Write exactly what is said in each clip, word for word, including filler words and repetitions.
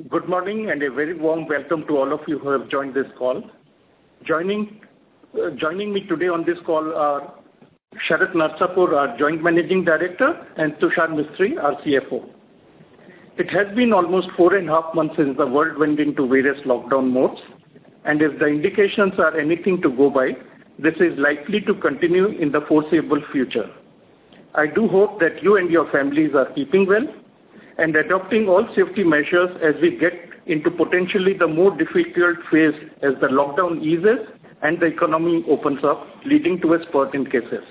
Good morning and a very warm welcome to all of you who have joined this call. Joining, uh, joining me today on this call are Sharat Narsapur, our Joint Managing Director, and Tushar Mistry, our C F O. It has been almost four and a half months since the world went into various lockdown modes, and if the indications are anything to go by, this is likely to continue in the foreseeable future. I do hope that you and your families are keeping well and adopting all safety measures as we get into potentially the more difficult phase as the lockdown eases and the economy opens up, leading to a spurt in cases.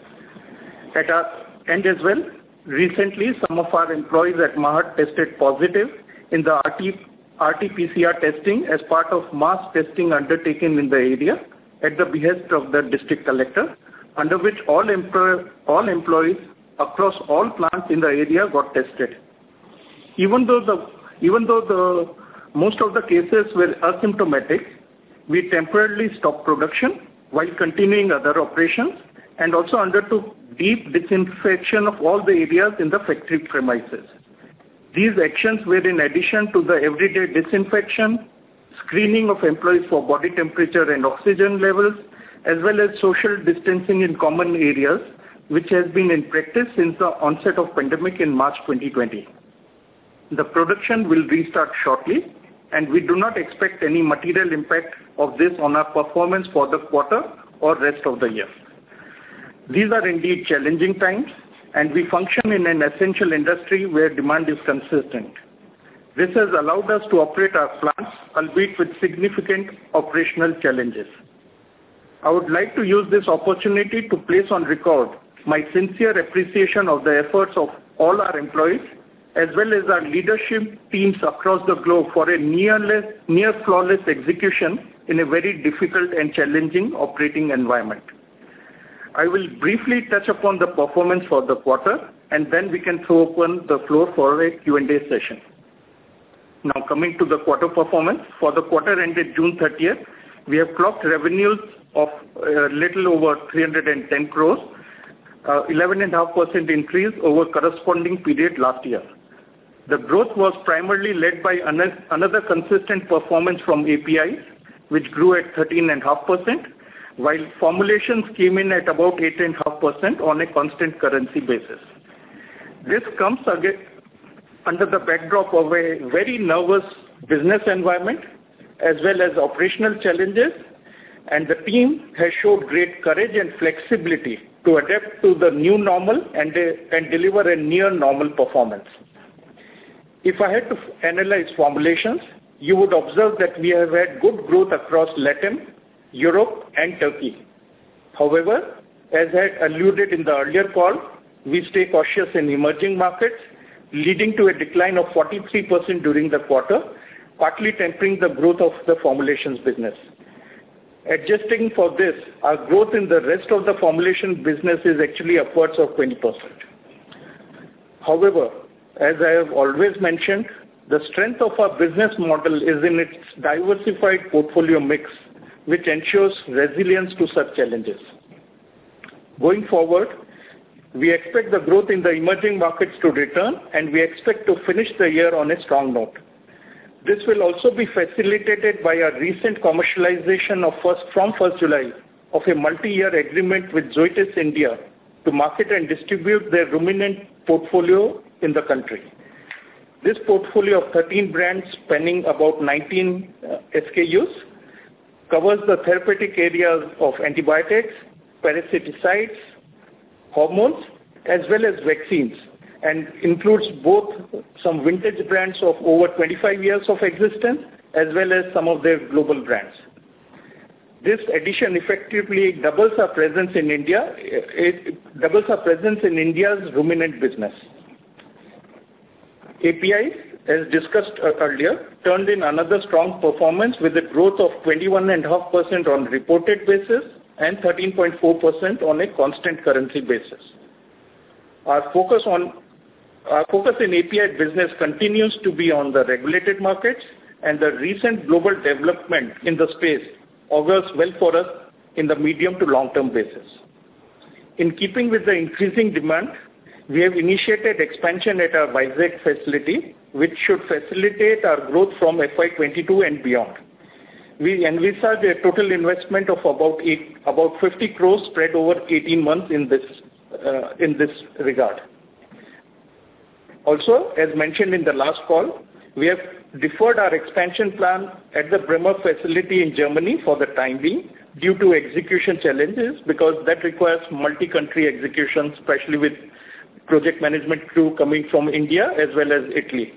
At our end as well, recently some of our employees at Mahad tested positive in the R T P C R testing as part of mass testing undertaken in the area at the behest of the district collector, under which all, employ all employees across all plants in the area got tested. Even though the even though the most of the cases were asymptomatic, we temporarily stopped production while continuing other operations and also undertook deep disinfection of all the areas in the factory premises. These actions were in addition to the everyday disinfection, screening of employees for body temperature and oxygen levels, as well as social distancing in common areas, which has been in practice since the onset of pandemic in March twenty twenty. The production will restart shortly, and we do not expect any material impact of this on our performance for the quarter or rest of the year. These are indeed challenging times, and we function in an essential industry where demand is consistent. This has allowed us to operate our plants, albeit with significant operational challenges. I would like to use this opportunity to place on record my sincere appreciation of the efforts of all our employees, as well as our leadership teams across the globe for a nearless, near flawless execution in a very difficult and challenging operating environment. I will briefly touch upon the performance for the quarter, and then we can throw open the floor for a Q and A session. Now coming to the quarter performance, for the quarter ended June thirtieth, we have clocked revenues of a little over three hundred ten crores, uh, eleven point five percent increase over corresponding period last year. The growth was primarily led by another consistent performance from A P Is, which grew at thirteen point five percent, while formulations came in at about eight point five percent on a constant currency basis. This comes again under the backdrop of a very nervous business environment as well as operational challenges, and the team has showed great courage and flexibility to adapt to the new normal and, uh, and deliver a near normal performance. If I had to analyze formulations, you would observe that we have had good growth across Latin, Europe and Turkey. However, as I had alluded in the earlier call, we stay cautious in emerging markets, leading to a decline of forty-three percent during the quarter, partly tempering the growth of the formulations business. Adjusting for this, our growth in the rest of the formulation business is actually upwards of twenty percent. However, as I have always mentioned, the strength of our business model is in its diversified portfolio mix, which ensures resilience to such challenges. Going forward, we expect the growth in the emerging markets to return, and we expect to finish the year on a strong note. This will also be facilitated by our recent commercialization of first, from first July of a multi-year agreement with Zoetis India to market and distribute their ruminant portfolio in the country. This portfolio of thirteen brands spanning about nineteen uh, S K Us covers the therapeutic areas of antibiotics, parasiticides, hormones, as well as vaccines, and includes both some vintage brands of over twenty-five years of existence as well as some of their global brands. This addition effectively doubles our presence in India, it doubles our presence in India's ruminant business. A P Is, as discussed earlier, turned in another strong performance with a growth of twenty-one point five percent on reported basis and thirteen point four percent on a constant currency basis. Our focus on our focus in A P I business continues to be on the regulated markets, and the recent global development in the space augurs well for us in the medium to long-term basis. In keeping with the increasing demand, We have initiated expansion at our Vizag facility, which should facilitate our growth from F Y twenty-two and beyond. We envisage a total investment of about eight, about fifty crores spread over eighteen months in this uh, in this regard. Also, as mentioned in the last call, we have deferred our expansion plan at the Bremer facility in Germany for the time being due to execution challenges, because that requires multi-country execution, especially with project management crew coming from India as well as Italy.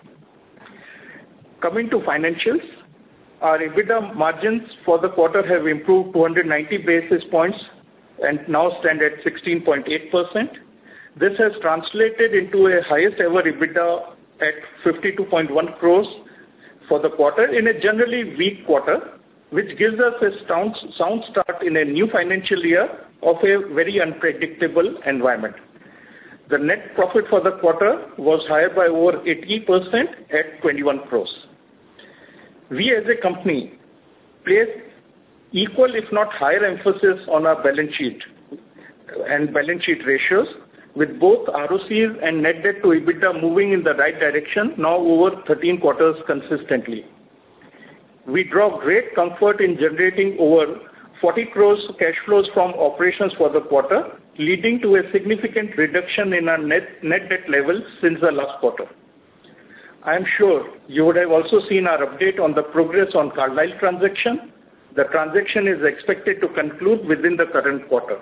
Coming to financials, our EBITDA margins for the quarter have improved two hundred ninety basis points and now stand at sixteen point eight percent. This has translated into a highest ever EBITDA at fifty-two point one crores for the quarter in a generally weak quarter, which gives us a sound, sound start in a new financial year of a very unpredictable environment. The net profit for the quarter was higher by over eighty percent at twenty-one crores. We as a company place equal if not higher emphasis on our balance sheet and balance sheet ratios, with both R O Cs and net debt to EBITDA moving in the right direction now over thirteen quarters consistently. We draw great comfort in generating over forty crores cash flows from operations for the quarter, leading to a significant reduction in our net, net debt levels since the last quarter. I am sure you would have also seen our update on the progress on Carlyle transaction. The transaction is expected to conclude within the current quarter.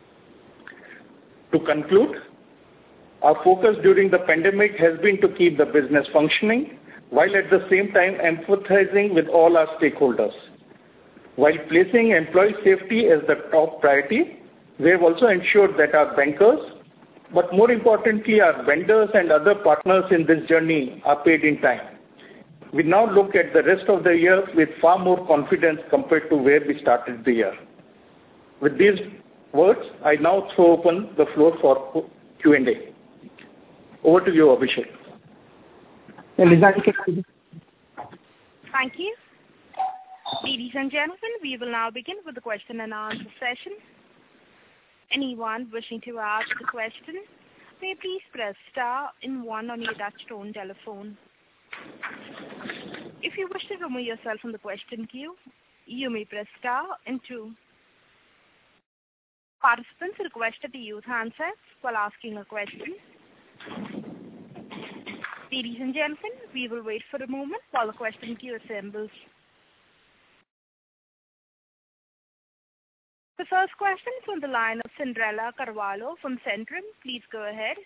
To conclude, our focus during the pandemic has been to keep the business functioning, while at the same time empathizing with all our stakeholders. While placing employee safety as the top priority, we have also ensured that our bankers, but more importantly our vendors and other partners in this journey, are paid in time. We now look at the rest of the year with far more confidence compared to where we started the year. With these words, I now throw open the floor for Q and A. Over to you, Abhishek. Thank you. Ladies and gentlemen, we will now begin with the question and answer session. Anyone wishing to ask a question may please press star and one on your touch-tone telephone. If you wish to remove yourself from the question queue, you may press star and two. Participants are requested to use handsets while asking a question. Ladies and gentlemen, we will wait for a moment while the question queue assembles. The first question is on the line of Cinderella Carvalho from Centrum. Please go ahead.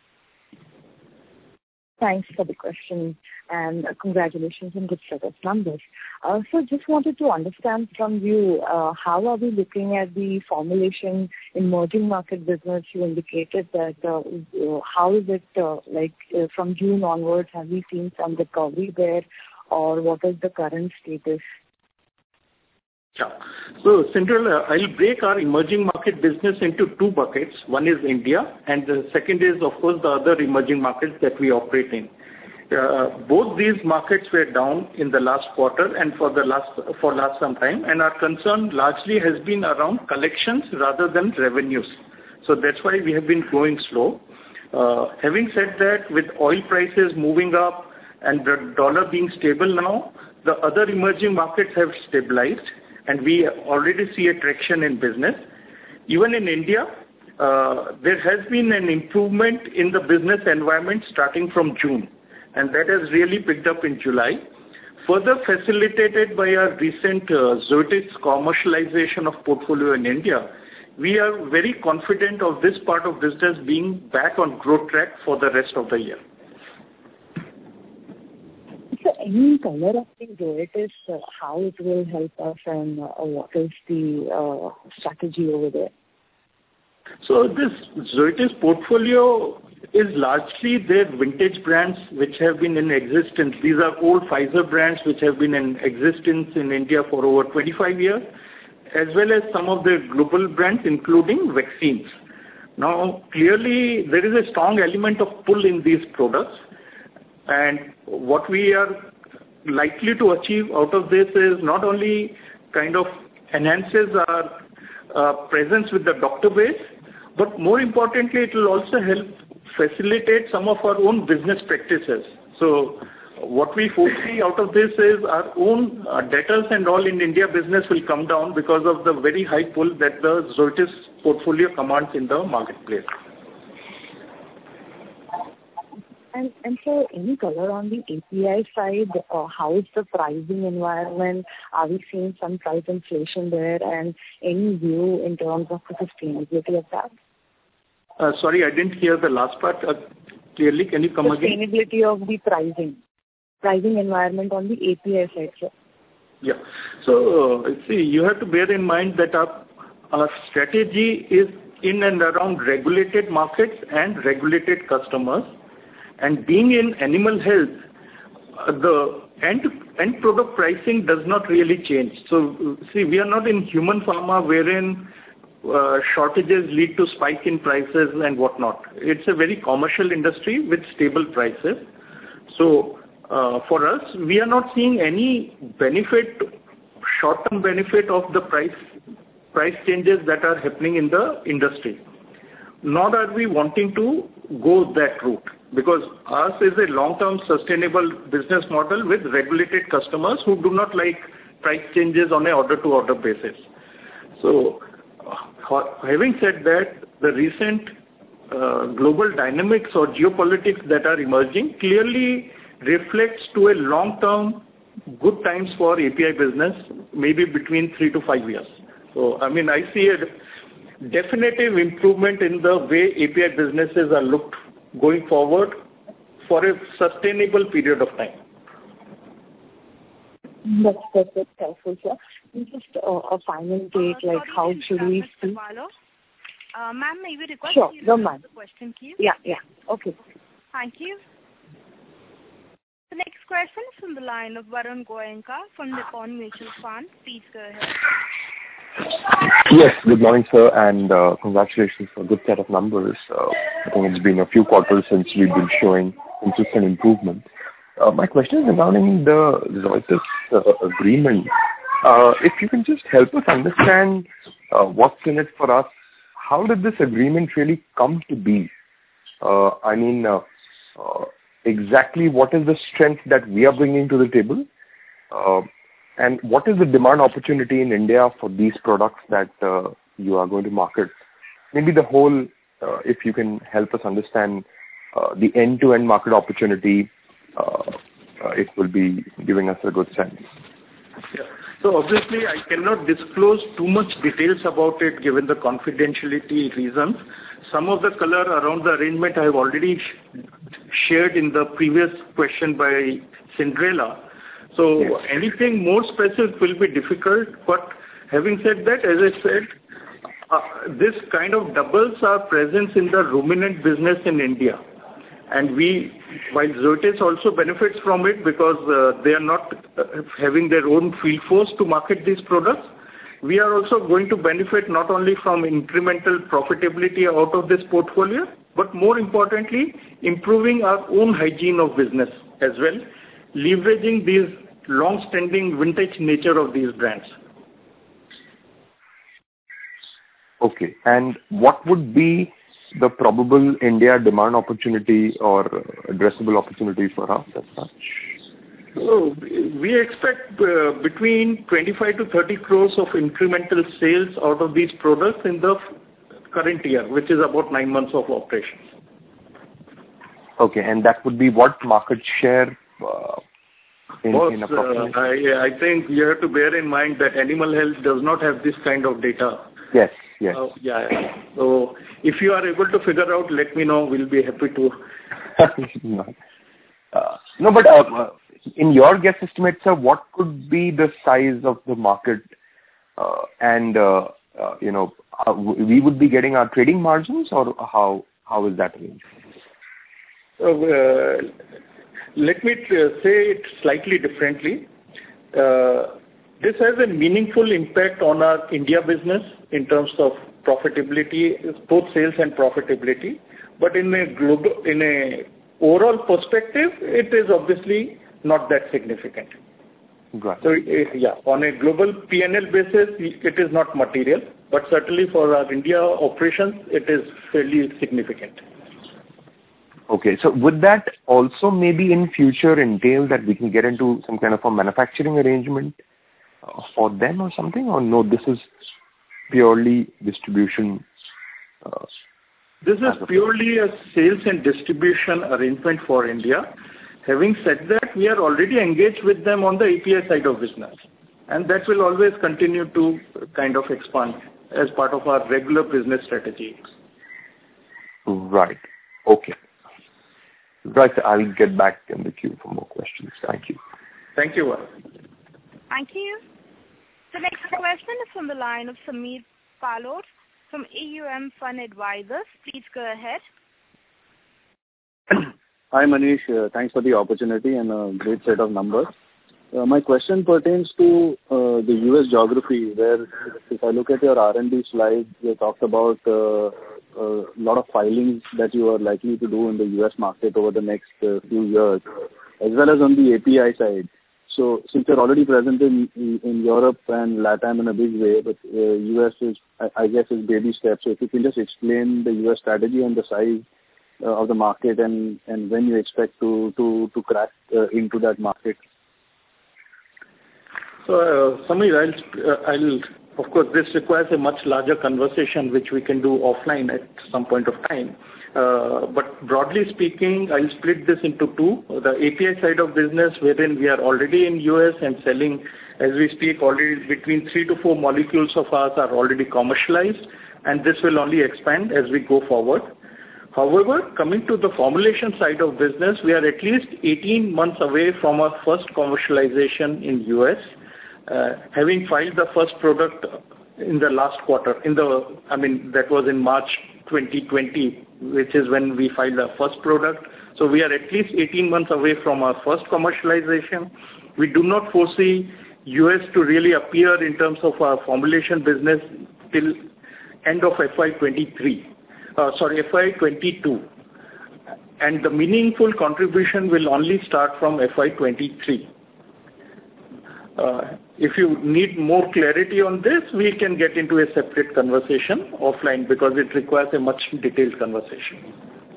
Thanks for the question and uh, congratulations on good set of numbers. Uh, so just wanted to understand from you, uh, how are we looking at the formulation emerging market business? You indicated that uh, uh, how is it uh, like uh, from June onwards, have we seen some recovery there, or what is the current status? Yeah. So, Cinderella, I'll break our emerging market business into two buckets. One is India, and the second is, of course, the other emerging markets that we operate in. Uh, both these markets were down in the last quarter and for the last for last some time, and our concern largely has been around collections rather than revenues. So that's why we have been going slow. Uh, having said that, with oil prices moving up and the dollar being stable now, the other emerging markets have stabilized, and we already see a traction in business. Even in India, uh, there has been an improvement in the business environment starting from June, and that has really picked up in July. Further facilitated by our recent uh, Zoetis commercialization of portfolio in India, we are very confident of this part of business being back on growth track for the rest of the year. So any color of the Zoetis, uh, how it will help us, and uh, what is the uh, strategy over there? So this Zoetis portfolio is largely their vintage brands which have been in existence. These are old Pfizer brands which have been in existence in India for over twenty-five years, as well as some of their global brands, including vaccines. Now, clearly, there is a strong element of pull in these products, and what we are likely to achieve out of this is not only kind of enhances our uh, presence with the doctor base, but more importantly, it will also help facilitate some of our own business practices. So what we foresee out of this is our own uh, debtors and all in India business will come down because of the very high pull that the Zoetis portfolio commands in the marketplace. And, and so any color on the A P I side, uh, how is the pricing environment? Are we seeing some price inflation there, and any view in terms of the sustainability of that? Uh, sorry, I didn't hear the last part uh, clearly. Can you come again? Sustainability of the pricing, pricing environment on the A P I side, sir. Yeah. So, uh, see, you have to bear in mind that our, our strategy is in and around regulated markets and regulated customers. And being in animal health, uh, the end, end product pricing does not really change. So, see, we are not in human pharma wherein uh, shortages lead to spike in prices and whatnot. It's a very commercial industry with stable prices. So, uh, for us, we are not seeing any benefit, short-term benefit of the price price changes that are happening in the industry. Nor are we wanting to go that route, because ours is a long-term sustainable business model with regulated customers who do not like price changes on a order-to-order basis. So, uh, having said that, the recent uh, global dynamics or geopolitics that are emerging clearly reflects to a long-term good times for A P I business, maybe between three to five years. So, I mean, I see a definitive improvement in the way A P I businesses are looked going forward for a sustainable period of time. That's, that's, that's helpful, sir. Just uh, a final take, uh, like how should we see? Uh, ma'am, may we request sure, you no, to ma'am. the question, please? Yeah, yeah, okay. Thank you. The next question is from the line of Varun Goenka from Nippon Mutual Fund. Please go ahead. Yes, good morning, sir, and uh, congratulations for a good set of numbers. Uh, I think it's been a few quarters since we've been showing consistent improvement. Uh, my question is regarding the Zoetis uh, agreement. Uh, if you can just help us understand uh, what's in it for us, how did this agreement really come to be? Uh, I mean, uh, uh, exactly what is the strength that we are bringing to the table? Uh, And what is the demand opportunity in India for these products that uh, you are going to market? Maybe the whole, uh, if you can help us understand uh, the end-to-end market opportunity, uh, uh, it will be giving us a good sense. Yeah. So obviously, I cannot disclose too much details about it given the confidentiality reasons. Some of the color around the arrangement I have already sh- shared in the previous question by Cinderella. So yes. Anything more specific will be difficult, but having said that, as I said, uh, this kind of doubles our presence in the ruminant business in India. And we, while Zoetis also benefits from it because uh, they are not uh, having their own field force to market these products, we are also going to benefit not only from incremental profitability out of this portfolio, but more importantly, improving our own hygiene of business as well, leveraging these long-standing vintage nature of these brands. Okay. And what would be the probable India demand opportunity or addressable opportunity for us as such? So we expect uh, between twenty-five to thirty crores of incremental sales out of these products in the current year, which is about nine months of operations. Okay. And that would be what market share? Uh, In, Boss, in uh, I, I think you have to bear in mind that animal health does not have this kind of data. Yes, yes. Uh, yeah. So if you are able to figure out, let me know. We'll be happy to. no. Uh, no, but uh, in your guess estimate, sir, what could be the size of the market? Uh, and, uh, uh, you know, uh, we would be getting our trading margins, or how how is that arranged? Uh, Let me say it slightly differently. Uh, this has a meaningful impact on our India business in terms of profitability, both sales and profitability. But in a global, in a overall perspective, it is obviously not that significant. Right. So, uh, yeah, on a global P and L basis, it is not material, but certainly for our India operations, it is fairly significant. Okay. So would that also maybe in future entail that we can get into some kind of a manufacturing arrangement uh, for them or something? Or no, this is purely distribution? Uh, this is purely a sales and distribution arrangement for India. Having said that, we are already engaged with them on the A P I side of business. And that will always continue to kind of expand as part of our regular business strategy. Right. Okay. Right. I'll get back in the queue for more questions. Thank you. Thank you. Thank you. The next question is from the line of Sameer Palod from A U M Fund Advisors. Please go ahead. Hi Manish, uh, thanks for the opportunity and a great set of numbers. Uh, my question pertains to uh, the U S geography, where if I look at your R and D slide, you talked about uh, a lot of filings that you are likely to do in the U S market over the next uh, few years, as well as on the A P I side. So since you're already present in in Europe and LATAM in a big way, but uh, U S is, I, I guess, is baby steps. So if you can just explain the U S strategy and the size uh, of the market and, and when you expect to, to, to crack uh, into that market. So, uh, Sameer, I'll, uh, I'll, of course, this requires a much larger conversation, which we can do offline at some point of time. Uh, but broadly speaking, I'll split this into two. The A P I side of business, wherein we are already in U S and selling, as we speak, already between three to four molecules of ours are already commercialized, and this will only expand as we go forward. However, coming to the formulation side of business, we are at least eighteen months away from our first commercialization in U S, uh, having filed the first product in the last quarter, in the, I mean, that was in March twenty twenty, which is when we filed our first product. So we are at least eighteen months away from our first commercialization. We do not foresee U S to really appear in terms of our formulation business till end of F Y twenty-three. Uh, sorry, F Y twenty-two. And the meaningful contribution will only start from F Y twenty-three. Uh, if you need more clarity on this, we can get into a separate conversation offline because it requires a much detailed conversation.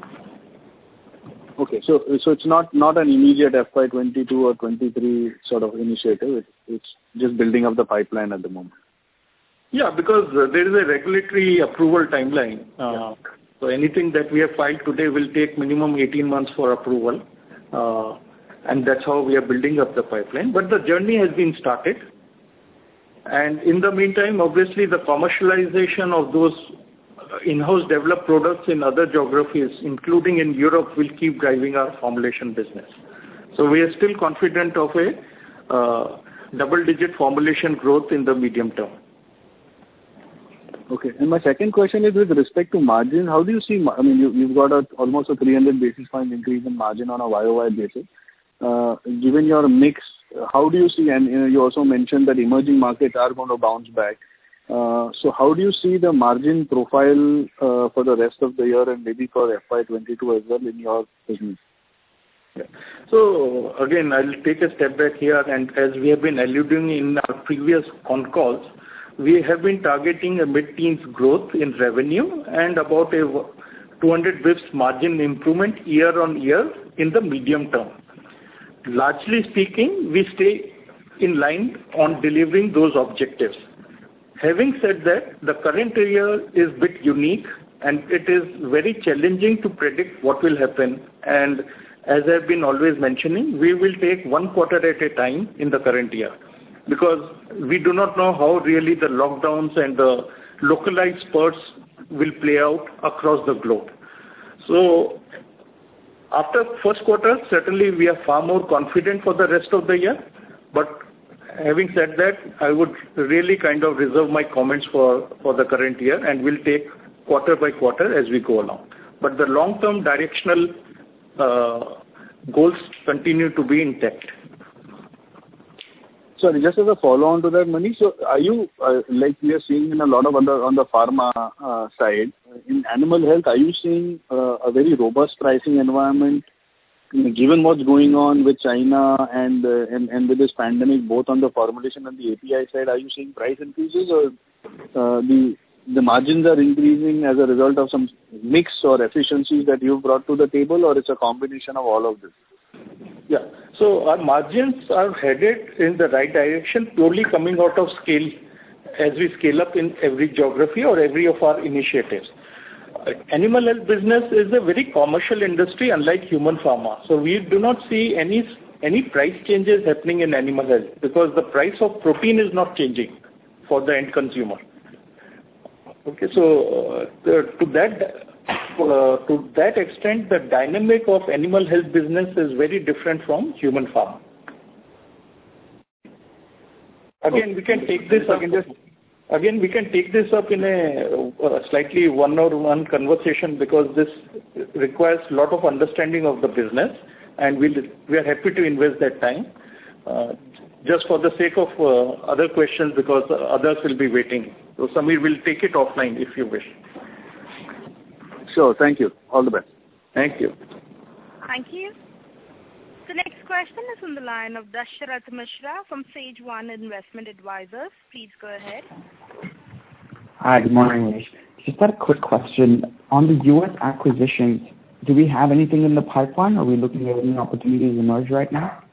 Okay, so so it's not, not an immediate F Y twenty-two or twenty-three sort of initiative. It, it's just building up the pipeline at the moment. Yeah, because uh, there is a regulatory approval timeline. Uh, yeah. So anything that we have filed today will take minimum eighteen months for approval. Uh, and that's how we are building up the pipeline. But the journey has been started. And in the meantime, obviously, the commercialization of those in-house developed products in other geographies, including in Europe, will keep driving our formulation business. So we are still confident of a uh, double-digit formulation growth in the medium term. Okay. And my second question is with respect to margin. How do you see, I mean, you, you've got a, almost a three hundred basis point increase in margin on a Y O Y basis. Uh, given your mix, how do you see, and you know, you also mentioned that emerging markets are going to bounce back. Uh, so how do you see the margin profile uh, for the rest of the year and maybe for F Y twenty-two as well in your business? Yeah. So again, I'll take a step back here, and as we have been alluding in our previous con calls, we have been targeting a mid-teens growth in revenue and about a two hundred basis points margin improvement year on year in the medium term. Largely speaking, we stay in line on delivering those objectives. Having said that, the current year is a bit unique and it is very challenging to predict what will happen. And as I've been always mentioning, we will take one quarter at a time in the current year, because we do not know how really the lockdowns and the localized spurts will play out across the globe. So after first quarter, certainly we are far more confident for the rest of the year. But having said that, I would really kind of reserve my comments for, for the current year, and we'll take quarter by quarter as we go along. But the long-term directional uh, goals continue to be intact. Sorry, just as a follow-on to that, Manish, so are you, uh, like we are seeing in a lot of other, on the pharma uh, side, in animal health, are you seeing uh, a very robust pricing environment, you know, given what's going on with China and, uh, and and with this pandemic, both on the formulation and the A P I side? Are you seeing price increases, or uh, the the margins are increasing as a result of some mix or efficiencies that you've brought to the table, or it's a combination of all of this? Yeah. So our margins are headed in the right direction, purely coming out of scale as we scale up in every geography or every of our initiatives. Animal health business is a very commercial industry, unlike human pharma. So we do not see any any price changes happening in animal health because the price of protein is not changing for the end consumer. Okay, so uh, the, to that uh, to that extent, the dynamic of animal health business is very different from human pharma. Again, we can take this up. Again, we can take this up in a uh, slightly one-on-one conversation because this requires a lot of understanding of the business, and we'll, we are happy to invest that time. Uh, just for the sake of uh, other questions, because others will be waiting. So Samir will take it offline if you wish. Sure. Thank you. All the best. Thank you. Thank you. The next question is on the line of Dasharath Mishra from Sage One Investment Advisors. Please go ahead. Hi, good morning, Manish. Just had a quick question. On the U S acquisitions, do we have anything in the pipeline? Are we looking at any opportunities emerge right now?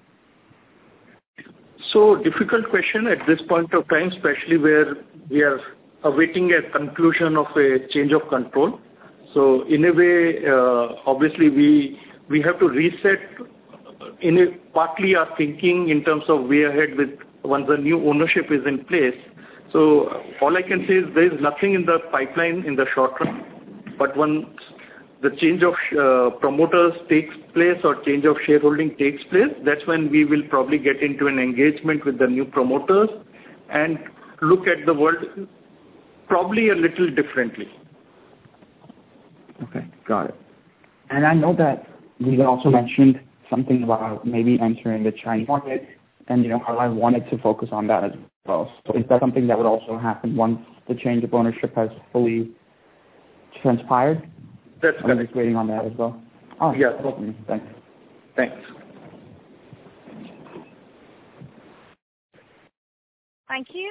So difficult question at this point of time, especially where we are awaiting a conclusion of a change of control. So in a way, uh, obviously we we have to reset in a, partly our thinking in terms of way ahead with once the new ownership is in place. So all I can say is there is nothing in the pipeline in the short run, but once the change of uh, promoters takes place or change of shareholding takes place, that's when we will probably get into an engagement with the new promoters and look at the world probably a little differently. Okay, got it. And I know that we also mentioned something about maybe entering the Chinese market, and you know how I wanted to focus on that as well. So is that something that would also happen once the change of ownership has fully transpired? That's I'm correct. just waiting on that as well. Oh, yeah. Thanks. Thanks. Thank you.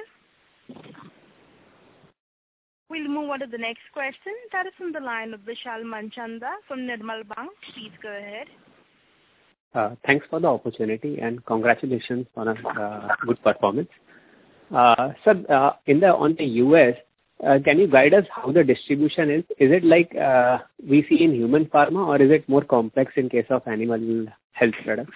We'll move on to the next question. That is from the line of Vishal Manchanda from Nirmal Bang. Please go ahead. Uh, thanks for the opportunity and congratulations on a uh, good performance. Uh, sir, uh, in the on the U S, uh, can you guide us how the distribution is? Is it like uh, we see in human pharma, or is it more complex in case of animal health products?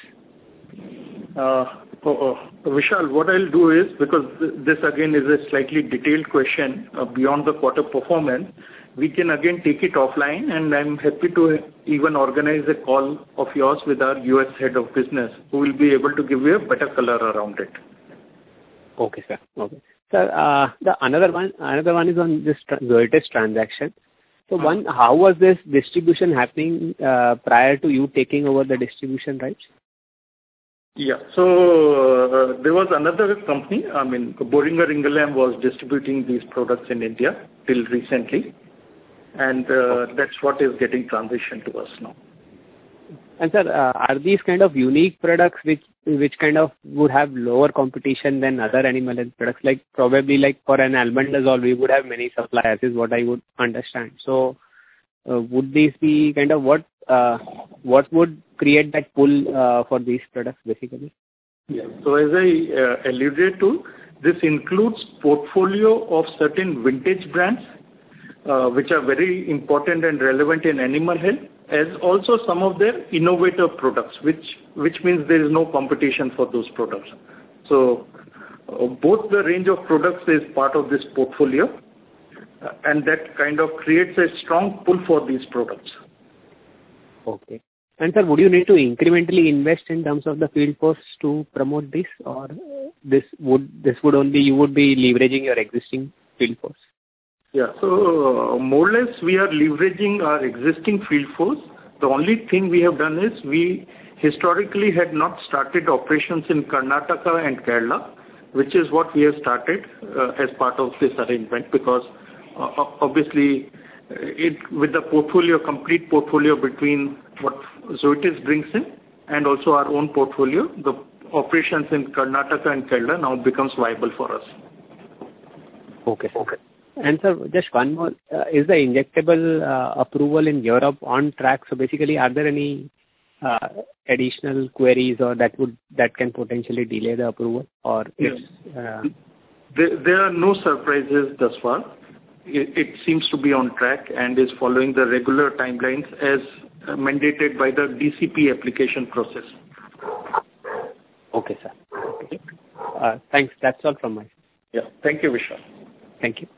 Uh, oh, oh, Vishal, what I'll do is, because this again is a slightly detailed question uh, beyond the quarter performance, we can again take it offline, and I'm happy to even organize a call of yours with our U S head of business, who will be able to give you a better color around it. Okay, sir. Okay. Sir, uh, the another one, another one is on this tra- Zoetis transaction. So uh-huh. one, how was this distribution happening uh, prior to you taking over the distribution rights? Yeah. So uh, there was another company, I mean, Boehringer Ingelheim was distributing these products in India till recently. And uh, okay. that's what is getting transitioned to us now. And sir, uh, are these kind of unique products which which kind of would have lower competition than other animal health products? Like probably like for an albendazole, we would have many suppliers is what I would understand. So uh, would these be kind of what uh, what would create that pull uh, for these products basically? Yeah. So as I uh, alluded to, this includes portfolio of certain vintage brands, Uh, which are very important and relevant in animal health, as also some of their innovative products, which which means there is no competition for those products. So uh, both the range of products is part of this portfolio, uh, and that kind of creates a strong pull for these products. Okay. And sir, would you need to incrementally invest in terms of the field force to promote this, or this would this would only you would be leveraging your existing field force? Yeah, so uh, more or less we are leveraging our existing field force. The only thing we have done is we historically had not started operations in Karnataka and Kerala, which is what we have started uh, as part of this arrangement, because uh, obviously it with the portfolio, complete portfolio between what Zoetis brings in and also our own portfolio, the operations in Karnataka and Kerala now becomes viable for us. Okay. Okay. And sir, just one more. Uh, is the injectable uh, approval in Europe on track? So basically, are there any uh, additional queries or that would that can potentially delay the approval? Or yes. it's, uh, there, there are no surprises thus far. It, it seems to be on track and is following the regular timelines as mandated by the D C P application process. Okay, sir. Okay. Uh, thanks. That's all from my side. Yeah. Thank you, Vishal. Thank you.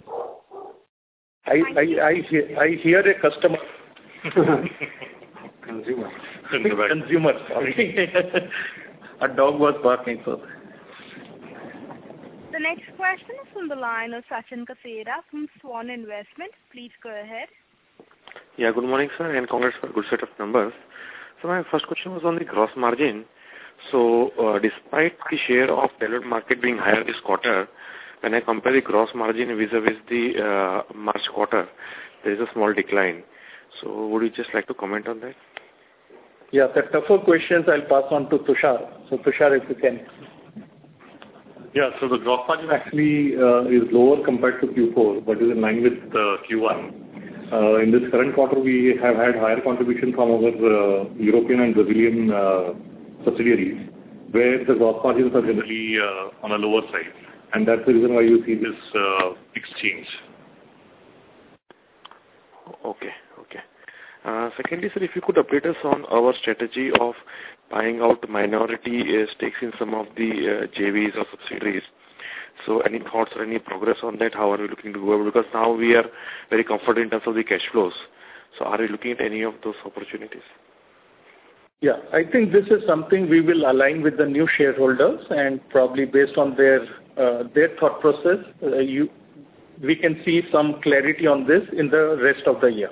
I I I hear, I hear a customer. Consumer. Consumer. Sorry. A dog was barking. So. The next question is from the line of Sachin Kasera from Swan Investment. Please go ahead. Yeah, good morning, sir, and congrats for a good set of numbers. So my first question was on the gross margin. So uh, despite the share of developed market being higher this quarter, when I compare the gross margin vis-a-vis the uh, March quarter, there is a small decline. So would you just like to comment on that? Yeah, the tougher questions I'll pass on to Tushar. So Tushar, if you can. Yeah, so the gross margin actually uh, is lower compared to Q four, but is in line with uh, Q one. Uh, in this current quarter, we have had higher contribution from our uh, European and Brazilian uh, subsidiaries, where the gross margins are generally uh, on a lower side. And that's the reason why you see this uh, exchange. Okay, okay. Uh, secondly, sir, if you could update us on our strategy of buying out minority uh, stakes in some of the uh, J Vs or subsidiaries. So any thoughts or any progress on that? How are we looking to go over? Because now we are very comfortable in terms of the cash flows. So are we looking at any of those opportunities? Yeah, I think this is something we will align with the new shareholders, and probably based on their uh, their thought process, uh, you we can see some clarity on this in the rest of the year.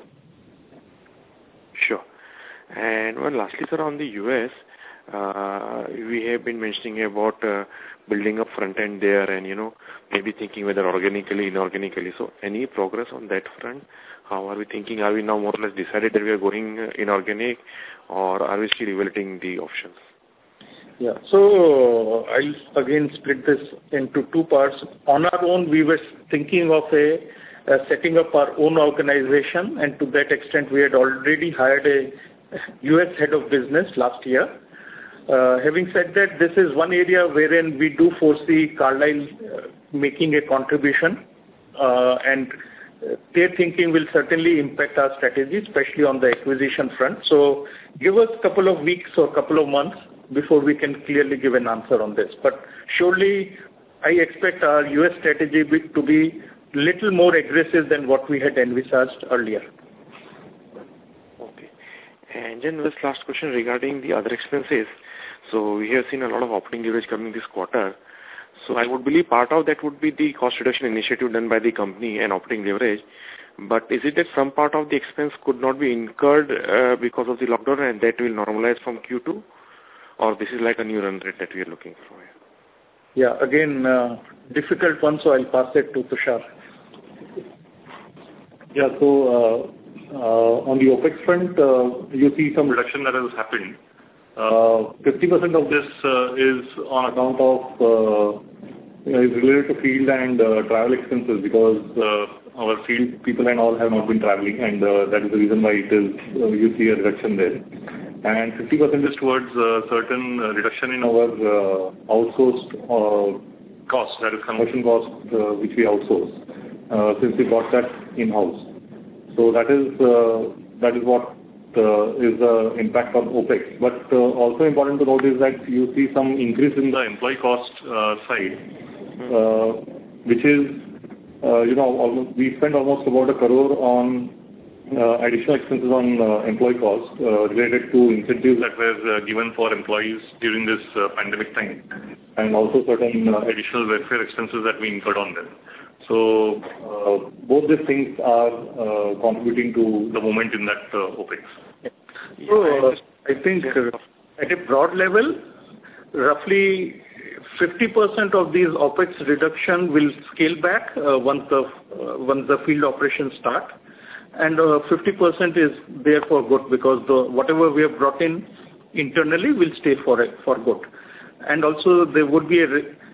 Sure. And well, lastly, sir, on the U S, uh, we have been mentioning about uh, building up front end there, and you know maybe thinking whether organically, inorganically. So any progress on that front? How are we thinking? Are we now more or less decided that we are going inorganic, or are we still evaluating the options? Yeah. So I'll again split this into two parts. On our own, we were thinking of a, a setting up our own organization, and to that extent, we had already hired a U S head of business last year. Uh, having said that, this is one area wherein we do foresee Carlyle uh, making a contribution, uh, and their thinking will certainly impact our strategy, especially on the acquisition front. So give us a couple of weeks or couple of months before we can clearly give an answer on this. But surely, I expect our U S strategy to be little more aggressive than what we had envisaged earlier. Okay. And then this last question regarding the other expenses. So we have seen a lot of operating leverage coming this quarter. So I would believe part of that would be the cost reduction initiative done by the company and operating leverage. But is it that some part of the expense could not be incurred uh, because of the lockdown and that will normalize from Q two? Or this is like a new run rate that we are looking for? Yeah, again, uh, difficult one, so I'll pass it to Tushar. Yeah, so uh, uh, on the OPEX front, uh, you see some reduction that has happened. Uh, fifty percent of this uh, is on account of, uh, you know, is related to field and uh, travel expenses, because uh, our field people and all have not been traveling, and uh, that is the reason why it is, uh, you see a reduction there. And fifty percent is towards uh, certain uh, reduction in our uh, outsourced uh, costs, that is conversion cost, uh, which we outsource, uh, since we got that in-house. So that is uh, that is what Uh, is the impact on OPEX. But uh, also important to note is that you see some increase in the employee cost uh, side, uh, which is, uh, you know, almost, we spend almost about a crore on uh, additional expenses on uh, employee cost uh, related to incentives that were uh, given for employees during this uh, pandemic time, and also certain uh, additional welfare expenses that we incurred on them. So uh, both these things are uh, contributing to the movement in that uh, OPEX. So uh, I think uh, at a broad level, roughly fifty percent of these OPEX reduction will scale back uh, once the uh, once the field operations start, and uh, fifty percent is there for good, because the whatever we have brought in internally will stay for for good. And also there would be a re-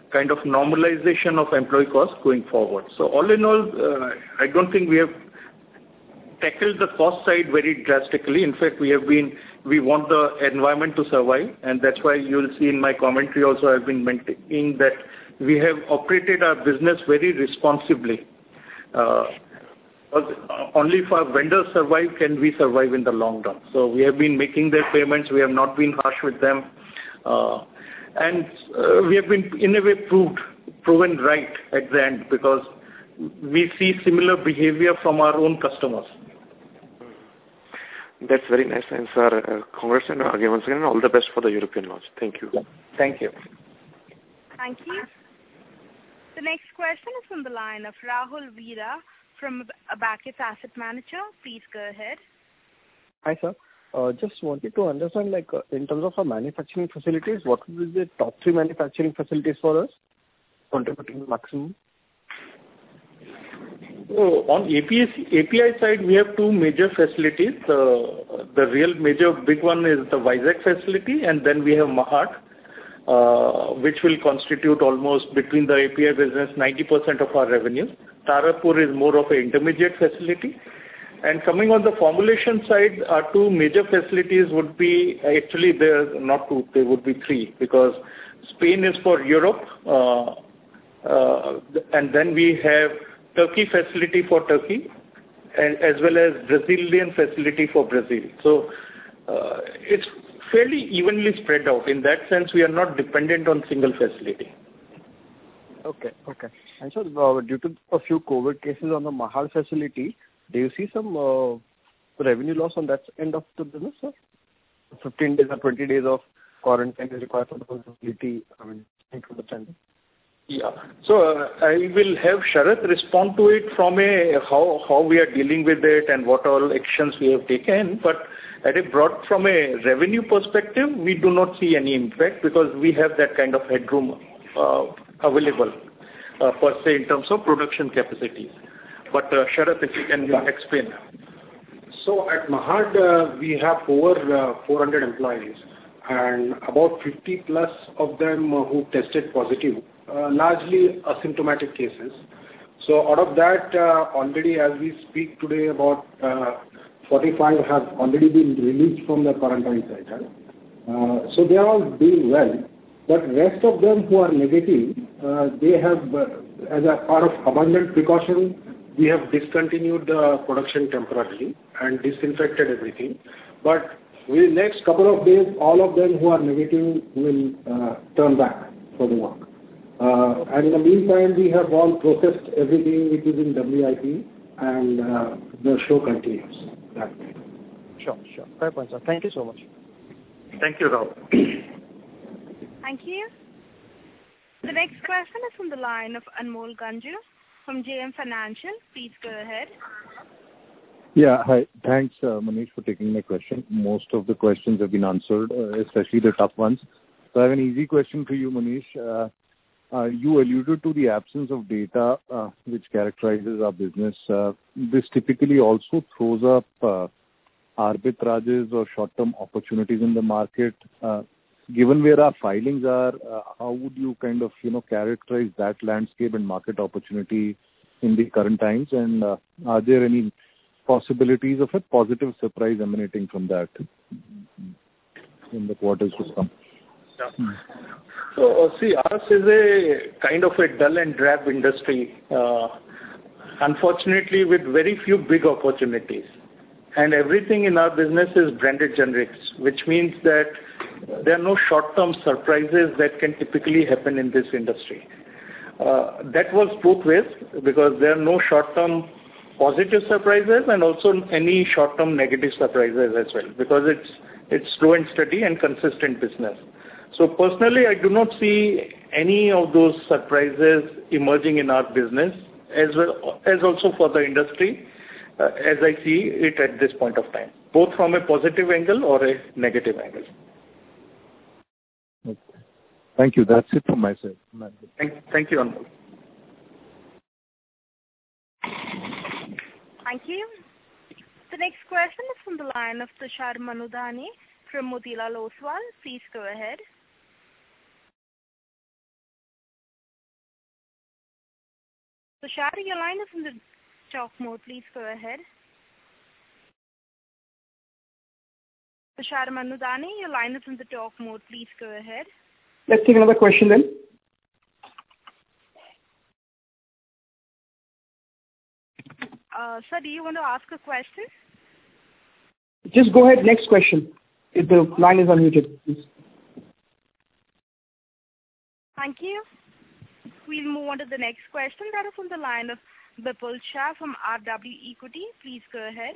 kind of normalization of employee costs going forward. So all in all, uh, I don't think we have tackled the cost side very drastically. In fact, we have been, we want the environment to survive, and that's why you'll see in my commentary also I've been maintaining that we have operated our business very responsibly. Uh, only if our vendors survive can we survive in the long run. So we have been making their payments, we have not been harsh with them, uh, and uh, we have been in a way proved, proven right at the end, because we see similar behavior from our own customers. That's very nice, and sir, uh, congrats and again once again all the best for the European launch. Thank you. Thank you. Thank you. The next question is from the line of Rahul Veera from Abakkus Asset Manager. Please go ahead. Hi, sir. Uh, just wanted to understand, like, uh, in terms of our manufacturing facilities, what will be the top three manufacturing facilities for us, contributing maximum? So on A P I, A P I side, we have two major facilities. Uh, the real major big one is the Vizag facility, and then we have Mahad, uh, which will constitute almost between the A P I business ninety percent of our revenue. Tarapur is more of an intermediate facility. And coming on the formulation side, our two major facilities would be, actually there not two, there would be three, because Spain is for Europe, uh, uh, and then we have Turkey facility for Turkey, and, as well as Brazilian facility for Brazil. So uh, it's fairly evenly spread out. In that sense, we are not dependent on single facility. Okay, okay. And so uh, due to a few COVID cases on the Mahad facility, do you see some uh, revenue loss on that end of the business, sir? fifteen days or twenty days of quarantine is required for the whole facility. I mean, I understand. Yeah. So uh, I will have Sharath respond to it from a how how we are dealing with it and what all actions we have taken. But at a broad, from a revenue perspective, we do not see any impact because we have that kind of headroom uh, available uh, per se in terms of production capacities. But uh, Sharath, if you can yeah. explain. So at Mahad, uh, we have over uh, four hundred employees, and about fifty plus of them uh, who tested positive. Uh, largely asymptomatic cases. So out of that, uh, already as we speak today, about uh, forty-five have already been released from the quarantine center. Uh, so they are all doing well. But rest of them who are negative, uh, they have, uh, as a part of abundant precaution, we have discontinued the production temporarily and disinfected everything. But within the next couple of days, all of them who are negative will uh, turn back for the work. Uh, and in the meantime, we have all processed everything which is in W I P, and uh, the show continues. That way. Sure, sure. Fair point, sir. Thank you so much. Thank you, Rahul. Thank you. The next question is from the line of Anmol Ganju from J M Financial. Please go ahead. Yeah, hi. Thanks, uh, Manish, for taking my question. Most of the questions have been answered, uh, especially the tough ones. So I have an easy question for you, Manish. Uh, Uh, you alluded to the absence of data uh, which characterizes our business. Uh, this typically also throws up uh, arbitrages or short-term opportunities in the market. Uh, given where our filings are, uh, how would you kind of, you know, characterize that landscape and market opportunity in the current times? And uh, are there any possibilities of a positive surprise emanating from that in the quarters to come? Yeah. Hmm. So, uh, see, ours is a kind of a dull and drab industry, uh, unfortunately with very few big opportunities. And everything in our business is branded generics, which means that there are no short-term surprises that can typically happen in this industry. Uh, that was both ways, because there are no short-term positive surprises and also any short-term negative surprises as well, because it's, it's slow and steady and consistent business. So personally, I do not see any of those surprises emerging in our business, as well as also for the industry, uh, as I see it at this point of time, both from a positive angle or a negative angle. Okay. Thank you. That's it from my side. Thank, thank you, Anmol. Thank you. The next question is from the line of Tushar Manudhane from Motilal Oswal. Please go ahead. Tushar, your line is in the talk mode. Please go ahead. Tushar Manudhane, your line is in the talk mode. Please go ahead. Let's take another question then. Uh, sir, do you want to ask a question? Just go ahead. Next question. If the line is unmuted, please. Thank you. We'll move on to the next question. That is on the line of Bipul Shah from R W Equity. Please go ahead.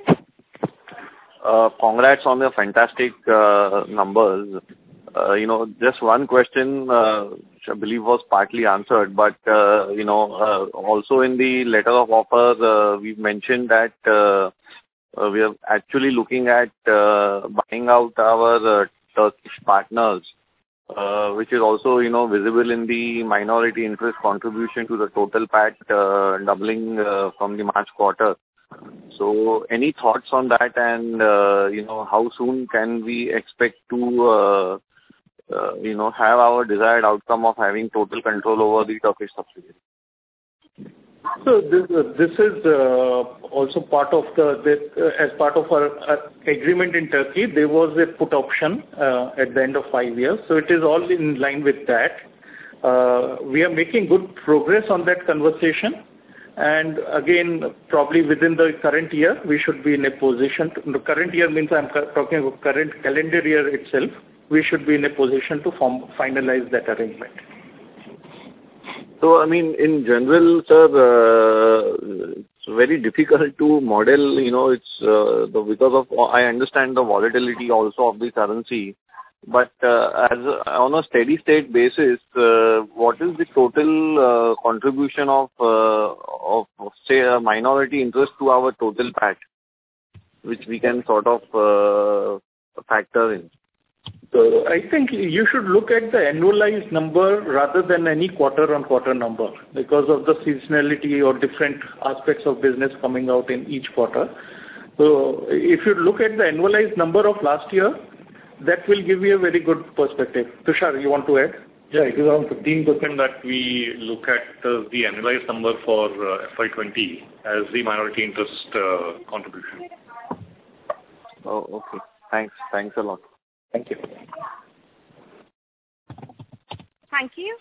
Uh, congrats on the fantastic uh, numbers. Uh, you know, just one question, uh, which I believe was partly answered, but, uh, you know, uh, also in the letter of offer, uh, we've mentioned that uh, uh, we are actually looking at uh, buying out our uh, Turkish partners, uh, which is also, you know, visible in the minority interest contribution to the total P A T, uh, doubling uh, from the March quarter. So any thoughts on that, and, uh, you know, how soon can we expect to, uh, uh, you know, have our desired outcome of having total control over the Turkish subsidiary? So this, uh, this is uh, also part of the, the uh, as part of our uh, agreement in Turkey, there was a put option uh, at the end of five years. So it is all in line with that. Uh, we are making good progress on that conversation. And again, probably within the current year, we should be in a position to, the current year means I'm talking about current calendar year itself, we should be in a position to form, finalize that arrangement. So, I mean, in general, sir, uh, it's very difficult to model, you know, it's uh, the, because of, I understand the volatility also of the currency. But uh, as a, on a steady state basis, uh, what is the total uh, contribution of, uh, of, say, a minority interest to our total P A T, which we can sort of uh, factor in? So I think you should look at the annualized number rather than any quarter-on-quarter number because of the seasonality or different aspects of business coming out in each quarter. So if you look at the annualized number of last year, that will give you a very good perspective. Tushar, you want to add? Yeah, it is around fifteen percent that we look at uh, the annualized number for uh, F Y twenty as the minority interest uh, contribution. Oh, okay. Thanks. Thanks a lot. Thank you. Thank you.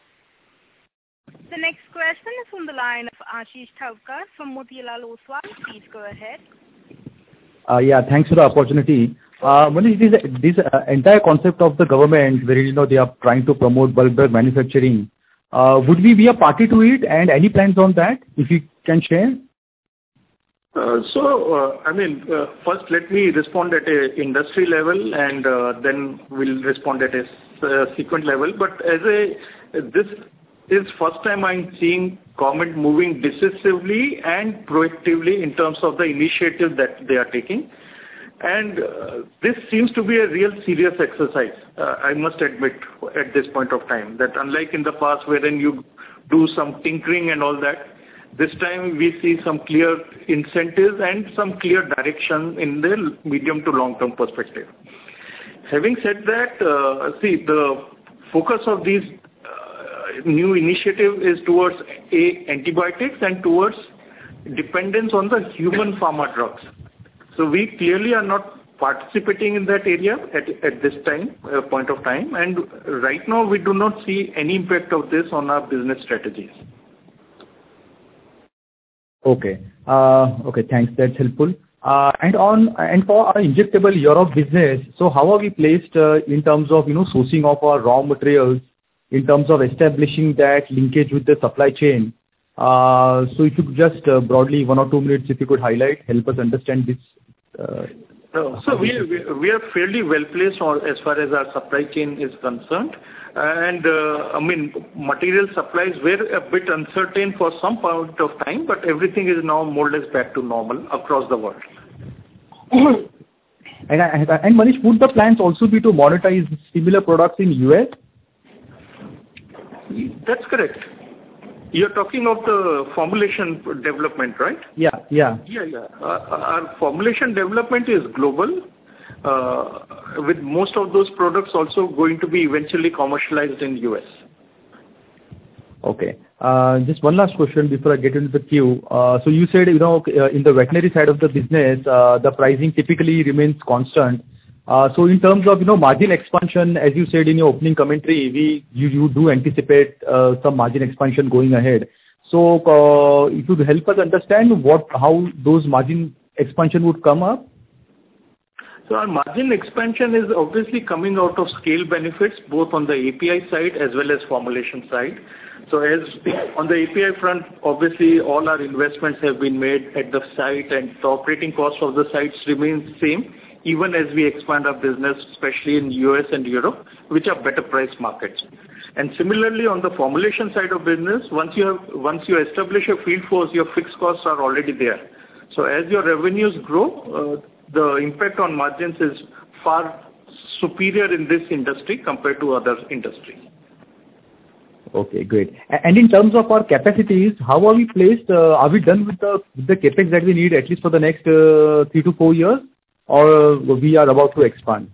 The next question is from the line of Ashish Thavkar from Motilal Oswal. Please go ahead. Uh, yeah, thanks for the opportunity. Uh, Manish, this, this uh, entire concept of the government where, you know, they are trying to promote bulk drug manufacturing, uh, would we be a party to it, and any plans on that, if you can share? Uh, so, uh, I mean, uh, first let me respond at a industry level and uh, then we'll respond at a uh, sequent level. But as a, this is first time I'm seeing government moving decisively and proactively in terms of the initiative that they are taking. And uh, this seems to be a real serious exercise, uh, I must admit, at this point of time, that unlike in the past wherein you do some tinkering and all that, this time we see some clear incentives and some clear direction in the medium to long-term perspective. Having said that, uh, see, the focus of these uh, new initiative is towards A, antibiotics and towards dependence on the human pharma drugs. So we clearly are not participating in that area at, at this time, uh, point of time, and right now we do not see any impact of this on our business strategies. Okay. Uh, okay, thanks. That's helpful. Uh, and on and for our injectable Europe business, so how are we placed uh, in terms of, you know, sourcing of our raw materials, in terms of establishing that linkage with the supply chain? Uh, so if you could just uh, broadly, one or two minutes, if you could highlight, help us understand this. Uh, uh, so we, we we are fairly well placed as far as our supply chain is concerned, and uh, I mean material supplies were a bit uncertain for some point of time, but everything is now more or less back to normal across the world. and, and and Manish, would the plans also be to monetize similar products in U S? That's correct. You're talking of the formulation development, right? Yeah, yeah. Yeah, yeah. Uh, our formulation development is global, uh, with most of those products also going to be eventually commercialized in U S. Okay. Uh, Just one last question before I get into the queue. Uh, So you said, you know, uh, in the veterinary side of the business, uh, the pricing typically remains constant. Uh, So in terms of, you know, margin expansion, as you said in your opening commentary, we you you do anticipate uh, some margin expansion going ahead. So, uh, if you could help us understand what, how those margin expansion would come up? So our margin expansion is obviously coming out of scale benefits, both on the A P I side as well as formulation side. So as on the A P I front, obviously all our investments have been made at the site, and the operating cost of the sites remains same, even as we expand our business, especially in U S and Europe, which are better priced markets. And similarly, on the formulation side of business, once you have, once you establish a field force, your fixed costs are already there. So as your revenues grow, uh, the impact on margins is far superior in this industry compared to other industries. Okay, great. A- And in terms of our capacities, how are we placed? Uh, Are we done with the with the CapEx that we need at least for the next uh, three to four years, or we are about to expand?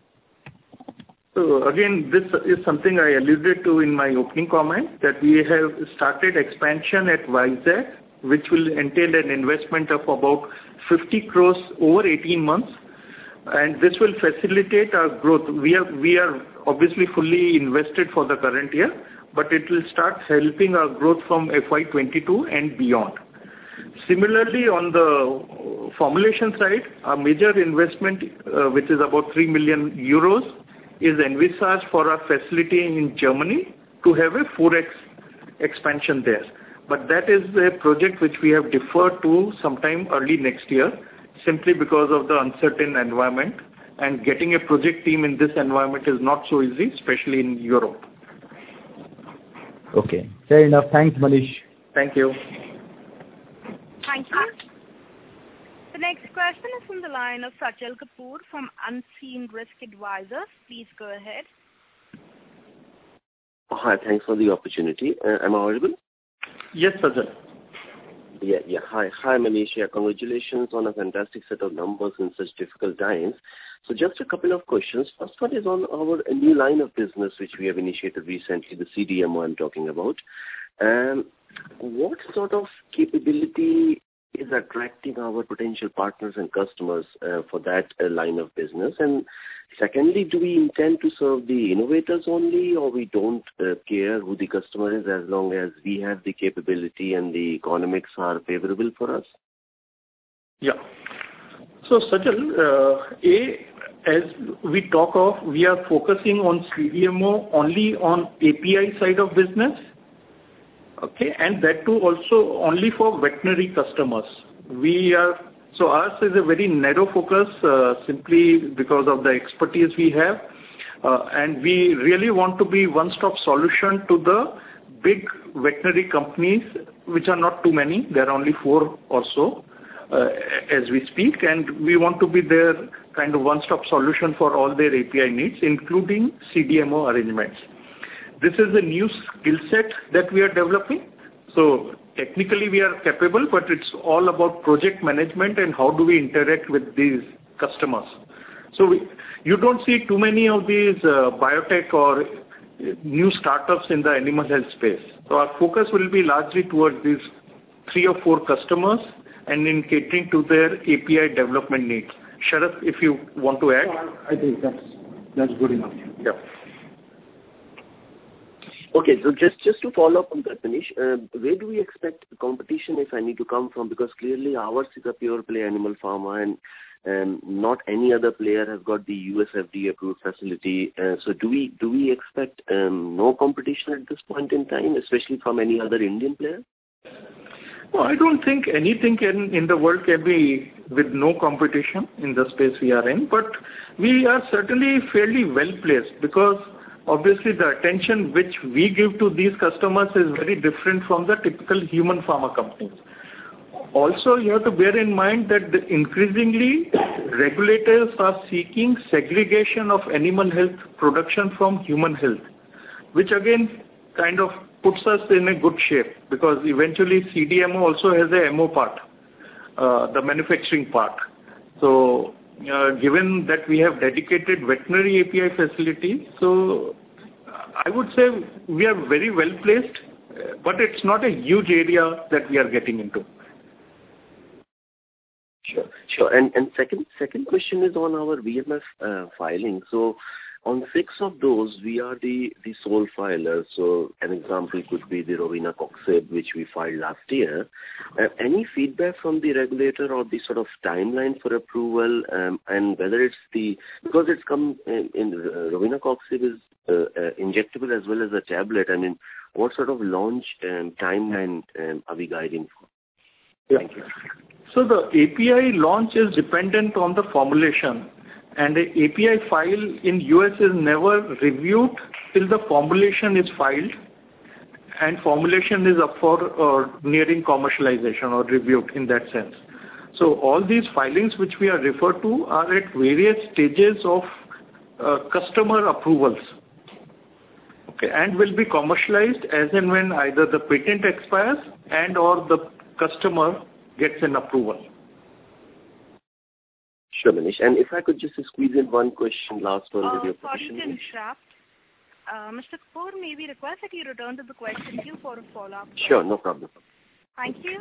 So again, this is something I alluded to in my opening comment, that we have started expansion at Vizag, which will entail an investment of about fifty crores over eighteen months, and this will facilitate our growth. We are we are obviously fully invested for the current year, but it will start helping our growth from F Y twenty-two and beyond. Similarly, on the formulation side, our major investment, uh, which is about three million euros, is envisaged for our facility in Germany to have a four X expansion there. But that is a project which we have deferred to sometime early next year, simply because of the uncertain environment, and getting a project team in this environment is not so easy, especially in Europe. Okay, fair enough. Thanks, Manish. Thank you. Thank you. The next question is from the line of Sajal Kapoor from Unseen Risk Advisors. Please go ahead. Hi, thanks for the opportunity. Uh, am I audible? Yes, Sajal. Yeah, yeah. Hi, hi, Manish. Yeah, congratulations on a fantastic set of numbers in such difficult times. So just a couple of questions. First one is on our new line of business which we have initiated recently, the C D M O I'm talking about. Um, what sort of capability is attracting our potential partners and customers uh, for that uh, line of business? And secondly, do we intend to serve the innovators only, or we don't uh, care who the customer is as long as we have the capability and the economics are favorable for us? Yeah. So Sajal, uh, A, as we talk of, we are focusing on C D M O only on A P I side of business. Okay, and that too also only for veterinary customers. We are, so ours is a very narrow focus, uh, simply because of the expertise we have, uh, and we really want to be one-stop solution to the big veterinary companies, which are not too many. There are only four or so uh, as we speak, and we want to be their kind of one-stop solution for all their A P I needs, including C D M O arrangements. This is a new skill set that we are developing. So technically we are capable, but it's all about project management and how do we interact with these customers. So we, you don't see too many of these uh, biotech or new startups in the animal health space. So our focus will be largely towards these three or four customers and in catering to their A P I development needs. Sharath, if you want to add. I think that's, that's good enough. Yeah. Okay, so just, just to follow up on that, Manish, uh, where do we expect competition, if any, to come from? Because clearly ours is a pure play animal pharma, and um, not any other player has got the U S F D A approved facility. Uh, so do we do we expect um, no competition at this point in time, especially from any other Indian player? No, I don't think anything can, in the world can be with no competition in the space we are in, but we are certainly fairly well placed because obviously the attention which we give to these customers is very different from the typical human pharma companies. Also, you have to bear in mind that the increasingly regulators are seeking segregation of animal health production from human health, which again kind of puts us in a good shape because eventually C D M O also has a M O part, uh, the manufacturing part. So Uh, given that we have dedicated veterinary A P I facility, so I would say we are very well placed but it's not a huge area that we are getting into. Sure, sure. And and second second question is on our V M F uh, filing. So on six of those, we are the, the sole filer. So an example could be the rovenacoxib, which we filed last year. Uh, any feedback from the regulator or the sort of timeline for approval, um, and whether it's the, because it's come in, in uh, rovenacoxib is uh, uh, injectable as well as a tablet. I mean, what sort of launch um, timeline um, are we guiding for? Yeah. Thank you. So the A P I launch is dependent on the formulation. And the A P I file in U S is never reviewed till the formulation is filed and formulation is up for uh, nearing commercialization or reviewed in that sense. So all these filings which we are referred to are at various stages of uh, customer approvals. Okay, and will be commercialized as and when either the patent expires and or the customer gets an approval. Sure, Manish. And if I could just squeeze in one question, last one uh, with your sorry permission. to interrupt. Uh, Mister Kapoor, may we request that you return to the question queue for a follow-up? Sure, no problem. Thank you.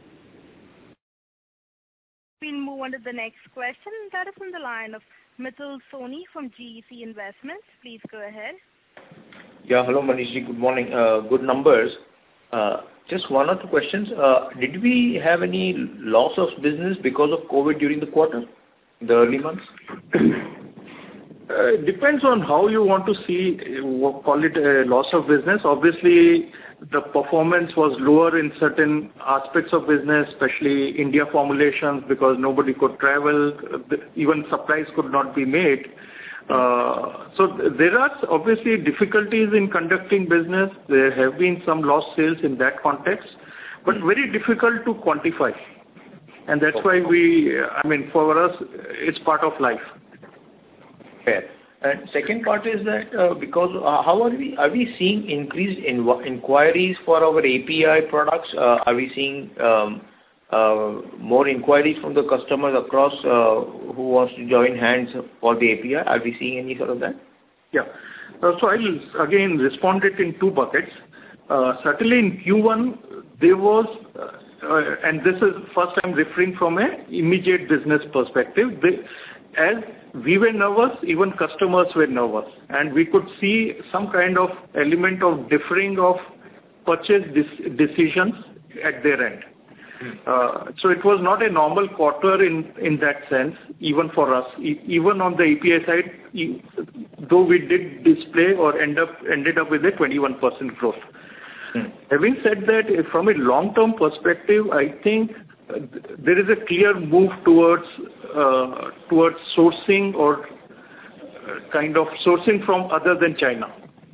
We'll move on to the next question. That is on the line of Mithul Soni from G E C Investments. Please go ahead. Yeah, hello Manishji. Good morning. Uh, good numbers. Uh, just one or two questions. Uh, did we have any loss of business because of COVID during the quarter? The early months? Uh, it depends on how you want to see, uh, call it a loss of business. Obviously, the performance was lower in certain aspects of business, especially India formulations, because nobody could travel, even supplies could not be made. Uh, so there are obviously difficulties in conducting business. There have been some lost sales in that context, but very difficult to quantify. And that's why we, I mean, for us, it's part of life. Fair. And second part is that uh, because uh, how are we, are we seeing increased in, inquiries for our A P I products? Uh, are we seeing um, uh, more inquiries from the customers across uh, who wants to join hands for the A P I? Are we seeing any sort of that? Yeah. Uh, so I'll again respond it in two buckets. Uh, certainly in Q one, there was uh, Uh, and this is first I'm referring from an immediate business perspective. They, as we were nervous, even customers were nervous, and we could see some kind of element of differing of purchase dis- decisions at their end. Uh, so it was not a normal quarter in, in that sense, even for us. E- even on the A P I side, e- though we did display or end up ended up with a twenty-one percent growth. Hmm. Having said that, from a long-term perspective, I think uh, there is a clear move towards uh, towards sourcing or uh, kind of sourcing from other than China.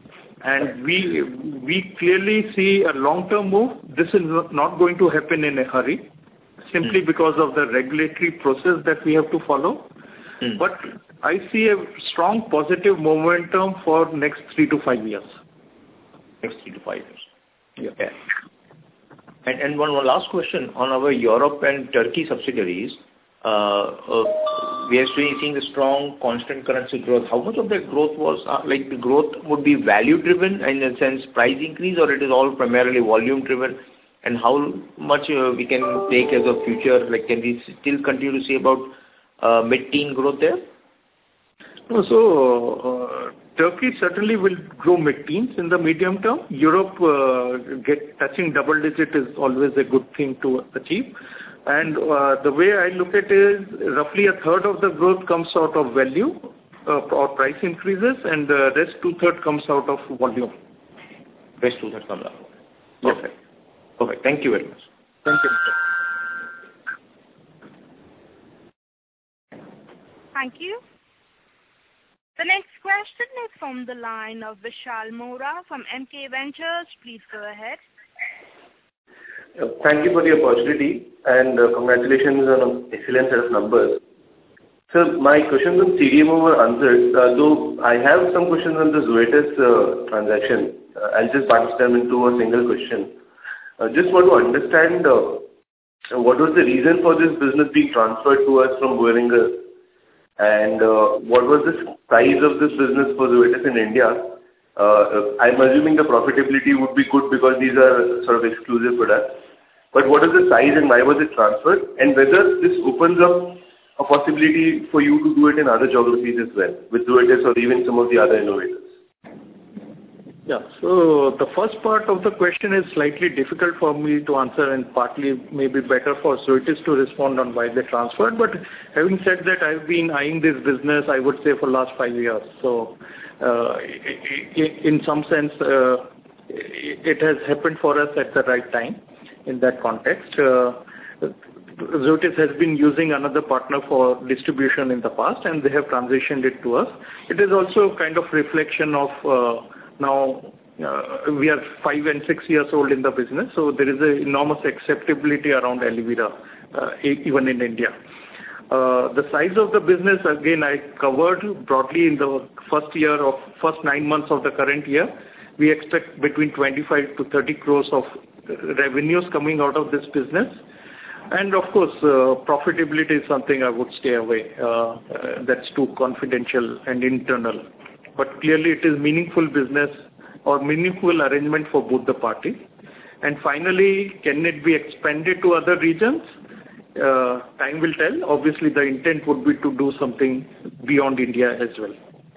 And we we clearly see a long-term move. This is not going to happen in a hurry, simply hmm. because of the regulatory process that we have to follow. Hmm. But I see a strong positive momentum for next three to five years. Next three to five years. Yeah. yeah. And, and one, one last question on our Europe and Turkey subsidiaries. Uh, uh, we are seeing the strong constant currency growth. How much of that growth was, uh, like the growth would be value driven in a sense price increase, or it is all primarily volume driven? And how much uh, we can take as a future, like can we still continue to see about uh, mid-teen growth there? So, uh, Turkey certainly will grow mid-teens in the medium term. Europe uh, get touching double digit is always a good thing to achieve. And uh, the way I look at it is roughly a third of the growth comes out of value uh, or price increases, and the rest two-thirds comes out of volume. Rest two-thirds comes out. Perfect. Perfect. Thank you very much. Thank you. Thank you. The next question is from the line of Vishal Mora from M K Ventures. Please go ahead. Thank you for the opportunity, and uh, congratulations on an excellent set of numbers. So my questions on C D M O were answered, uh, though I have some questions on the Zoetis uh, transaction. Uh, I'll just bunch them into a single question. Uh, just want to understand uh, what was the reason for this business being transferred to us from Boehringer? And uh, what was the size of this business for Zoetis in India? Uh, I'm assuming the profitability would be good because these are sort of exclusive products. But what is the size and why was it transferred? And whether this opens up a possibility for you to do it in other geographies as well, with Zoetis or even some of the other innovators? Yeah. So the first part of the question is slightly difficult for me to answer and partly maybe better for Zoetis to respond on why they transferred. But having said that, I've been eyeing this business, I would say, for last five years. So uh, in some sense, uh, it has happened for us at the right time in that context. Uh, Zoetis has been using another partner for distribution in the past, and they have transitioned it to us. It is also kind of reflection of uh, now uh, we are five and six years old in the business, so there is an enormous acceptability around aloe vera, uh, even in India. Uh, the size of the business, again, I covered broadly in the first year of first nine months of the current year. We expect between twenty-five to thirty crores of revenues coming out of this business. And of course, uh, profitability is something I would stay away. Uh, uh, that's too confidential and internal. But clearly it is meaningful business or meaningful arrangement for both the parties. And finally, can it be expanded to other regions? Uh, time will tell. Obviously, the intent would be to do something beyond India as well.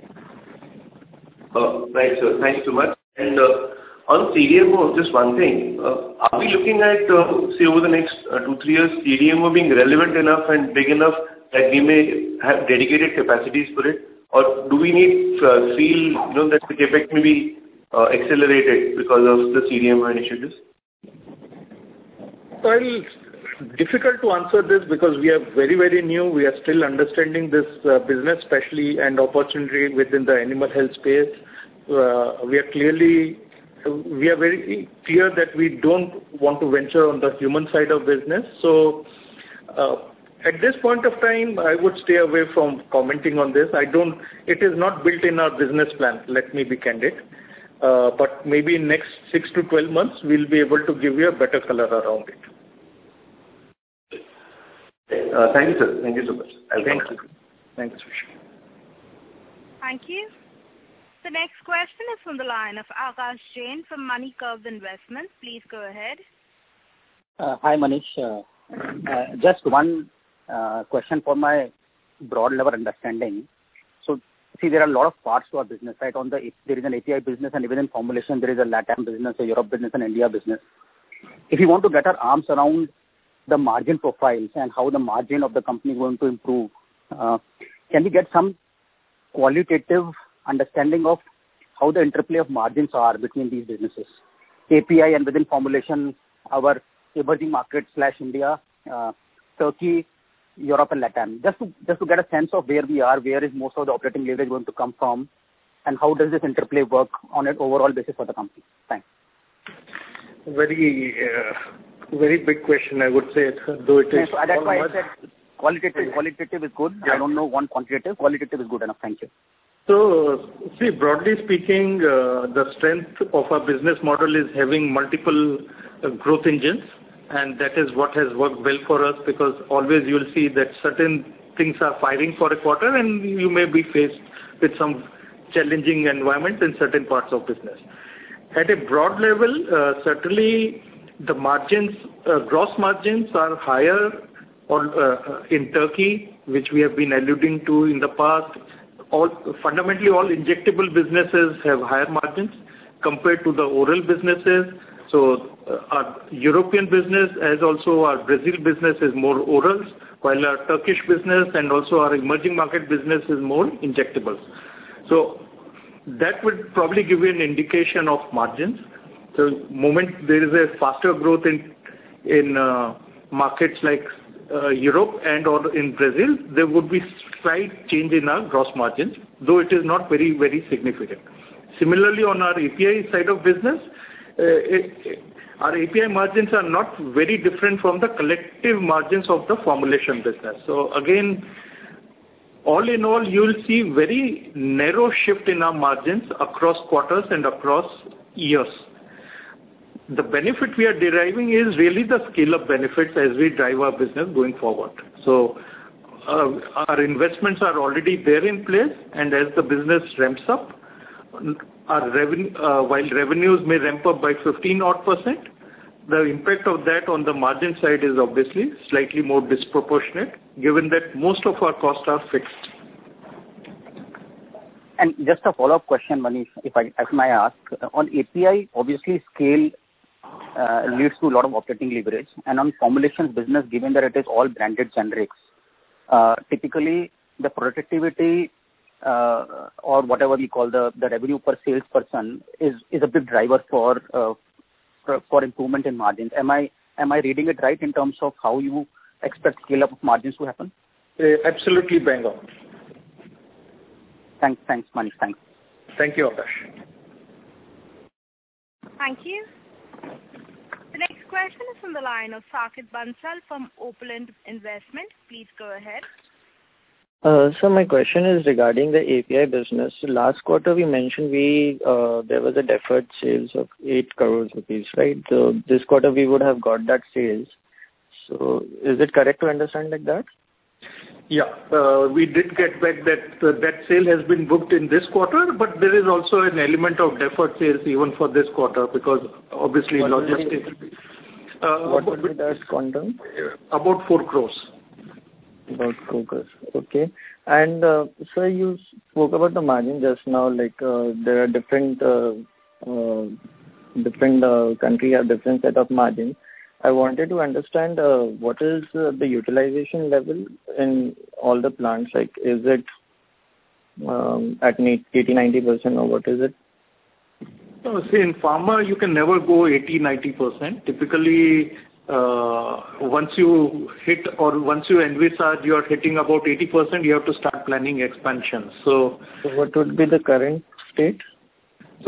Uh, right, sir. Thanks so much. And uh, on C D M O, just one thing. Uh, are we looking at, uh, say, over the next uh, two, three years, C D M O being relevant enough and big enough that we may have dedicated capacities for it? Or do we need uh, feel you know, that the CapEx may be uh, accelerated because of the C D M O initiatives? Well, difficult to answer this because we are very, very new. We are still understanding this uh, business, especially and opportunity within the animal health space. Uh, we are clearly, we are very clear that we don't want to venture on the human side of business. So, uh, at this point of time, I would stay away from commenting on this. I don't. It is not built in our business plan. Let me be candid. Uh, but maybe in next six to twelve months, we'll be able to give you a better color around it. Uh, thank you, sir. Thank you so much. I'll thank you. Thanks, Vishnu. Thank you. The next question is from the line of Akash Jain from Money Curve Investments. Please go ahead. Uh, hi, Manish. Uh, uh, just one uh, question for my broad level understanding. So, see, there are a lot of parts to our business, right? On the there is an A P I business, and even in formulation, there is a LATAM business, a Europe business, and India business. If you want to get our arms around the margin profiles and how the margin of the company is going to improve, uh, can we get some qualitative understanding of how the interplay of margins are between these businesses, A P I and within formulation, our emerging markets slash India, uh, Turkey, Europe and LATAM, just to just to get a sense of where we are, where is most of the operating leverage going to come from, and how does this interplay work on an overall basis for the company? Thanks. Very, uh, very big question, I would say, though it is. Yeah, so that's why I said qualitative. Qualitative is good. Yeah. I don't know one quantitative. Qualitative is good enough. Thank you. So, see, broadly speaking, uh, the strength of our business model is having multiple uh, growth engines, and that is what has worked well for us, because always you will see that certain things are firing for a quarter and you may be faced with some challenging environment in certain parts of business. At a broad level, uh, certainly the margins, uh, gross margins are higher on, uh, in Turkey, which we have been alluding to in the past. All, fundamentally, all injectable businesses have higher margins compared to the oral businesses. So uh, our European business, as also our Brazil business, is more orals, while our Turkish business and also our emerging market business is more injectables. So that would probably give you an indication of margins. So moment there is a faster growth in in uh, markets like Uh, Europe and or in Brazil, there would be slight change in our gross margins, though it is not very, very significant. Similarly, on our A P I side of business, uh, it, our A P I margins are not very different from the collective margins of the formulation business. So again, all in all, you will see very narrow shift in our margins across quarters and across years. The benefit we are deriving is really the scale-up benefits as we drive our business going forward. So uh, our investments are already there in place, and as the business ramps up, our revenue, uh, while revenues may ramp up by fifteen odd percent, the impact of that on the margin side is obviously slightly more disproportionate, given that most of our costs are fixed. And just a follow-up question, Manish, if I, if I may ask. On A P I, obviously scale uh, leads to a lot of operating leverage. And on formulations business, given that it is all branded generics, uh, typically the productivity uh, or whatever we call the, the revenue per salesperson is, is a big driver for, uh, for for improvement in margins. Am I am I reading it right in terms of how you expect scale-up of margins to happen? Uh, absolutely bang on. Thanks, thanks, Manish. Thanks. Thank you, Akash. Thank you. The next question is from the line of Saket Bansal from Opulent Investment. Please go ahead. Uh, so my question is regarding the A P I business. Last quarter we mentioned we uh, there was a deferred sales of eight crores rupees, right? So this quarter we would have got that sales. So is it correct to understand like that? Yeah, uh, we did get back that uh, that sale has been booked in this quarter, but there is also an element of deferred sales even for this quarter because obviously what logistics. Would be, uh, what would be that quantum? About four crores. About four crores. Okay. And uh, sir, you spoke about the margin just now. Like uh, there are different uh, uh, different uh, countries have different set of margins. I wanted to understand uh, what is uh, the utilization level in all the plants. Like, is it um, at eighty, ninety percent or what is it? No, see, in pharma, you can never go eighty, ninety percent. Typically, uh, once you hit or once you envisage you are hitting about eighty percent, you have to start planning expansion. So, so what would be the current state? So,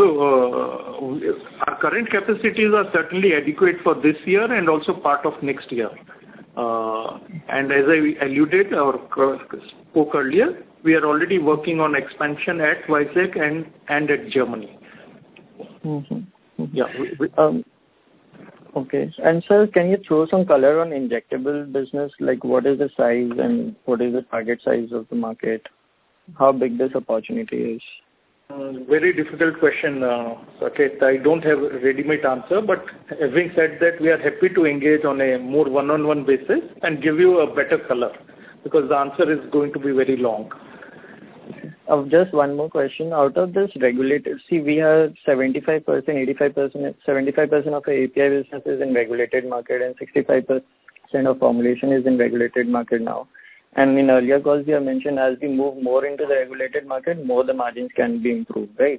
uh, our current capacities are certainly adequate for this year and also part of next year. Uh, and as I alluded or spoke earlier, we are already working on expansion at Vizag and, and at Germany. Mm-hmm. Mm-hmm. Yeah. We, we, um, okay. And sir, can you throw some color on injectable business? Like what is the size and what is the target size of the market? How big this opportunity is? Uh, very difficult question, uh, Saket. I don't have a ready-made answer, but having said that, we are happy to engage on a more one-on-one basis and give you a better color because the answer is going to be very long. Uh, just one more question. Out of this regulated, see, we have seventy-five percent, eighty-five percent, seventy-five percent of our A P I business is in regulated market and sixty-five percent of formulation is in regulated market now. And in earlier calls, you have mentioned as we move more into the regulated market, more the margins can be improved, right?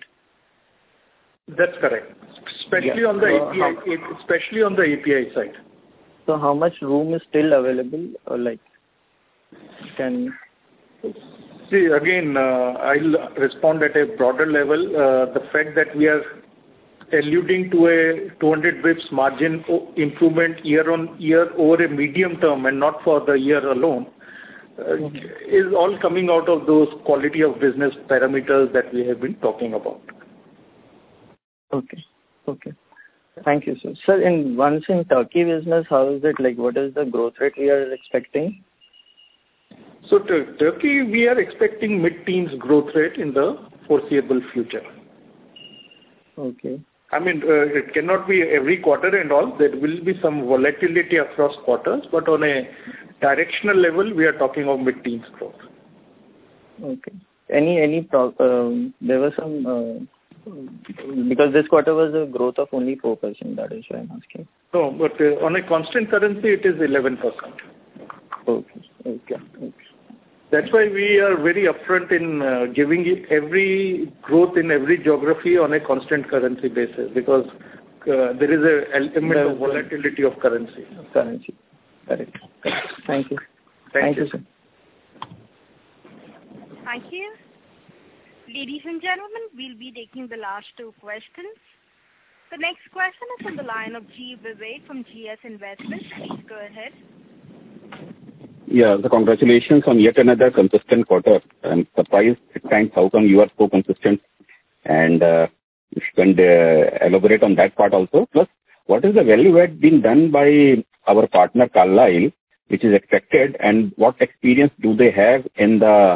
That's correct. Especially yeah. on the so A P I, how, especially on the A P I side. So how much room is still available, or like can? See, again, uh, I'll respond at a broader level. Uh, the fact that we are alluding to a two hundred basis points margin improvement year on year over a medium term and not for the year alone. Uh, okay. is all coming out of those quality of business parameters that we have been talking about. Okay. Okay. Thank you, sir. Sir, in once in Turkey business, how is it like? What is the growth rate we are expecting? So to Turkey, we are expecting mid-teens growth rate in the foreseeable future. Okay. I mean, uh, it cannot be every quarter and all. There will be some volatility across quarters, but on a directional level, we are talking of mid-teens growth. Okay. Any, any, pro- um, there was some, uh, because this quarter was a growth of only four percent, that is why I'm asking. No, but uh, on a constant currency, it is eleven percent. Okay. Okay. Okay. That's why we are very upfront in uh, giving it every growth in every geography on a constant currency basis because uh, there is an element there of volatility of currency. Currency. Correct. Correct. Thank you. Thank, Thank you, sir. Thank you. Ladies and gentlemen, we'll be taking the last two questions. The next question is from the line of G. Vivek from G S Investments. Please go ahead. Yeah, so congratulations on yet another consistent quarter. I'm surprised at times how come you are so consistent. And uh, if you can uh, elaborate on that part also. Plus, what is the value add being done by our partner Carlyle, which is expected, and what experience do they have in the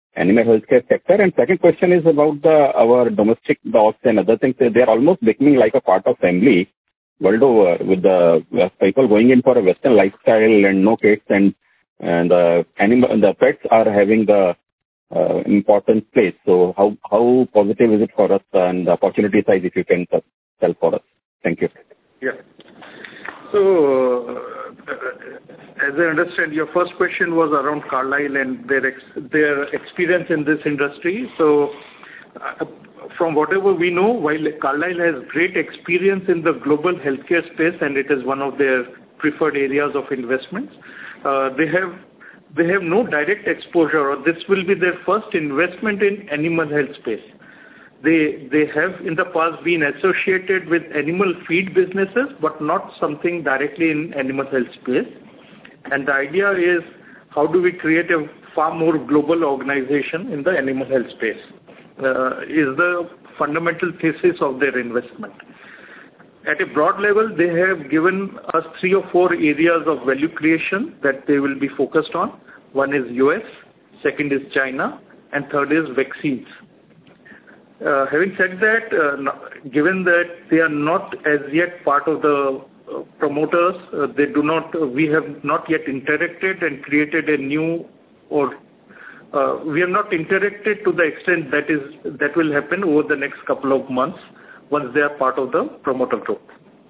animal healthcare sector? And second question is about the our domestic dogs and other things. They are almost becoming like a part of family world over, with the uh, people going in for a Western lifestyle and no pets, and and the animal and the pets are having the uh, important place. So how how positive is it for us, and the opportunity size, if you can tell for us? Thank you. Yeah. So, uh, as I understand, your first question was around Carlyle and their ex- their experience in this industry. So, uh, from whatever we know, while Carlyle has great experience in the global healthcare space and it is one of their preferred areas of investments, uh, they have they have no direct exposure, or this will be their first investment in animal health space. They they have in the past been associated with animal feed businesses, but not something directly in animal health space. And the idea is, how do we create a far more global organization in the animal health space, uh, is the fundamental thesis of their investment. At a broad level, they have given us three or four areas of value creation that they will be focused on. One is U S, second is China, and third is vaccines. Uh, having said that, uh, given that they are not as yet part of the uh, promoters, uh, they do not. Uh, we have not yet interacted and created a new, or uh, we have not interacted to the extent that is that will happen over the next couple of months once they are part of the promoter group.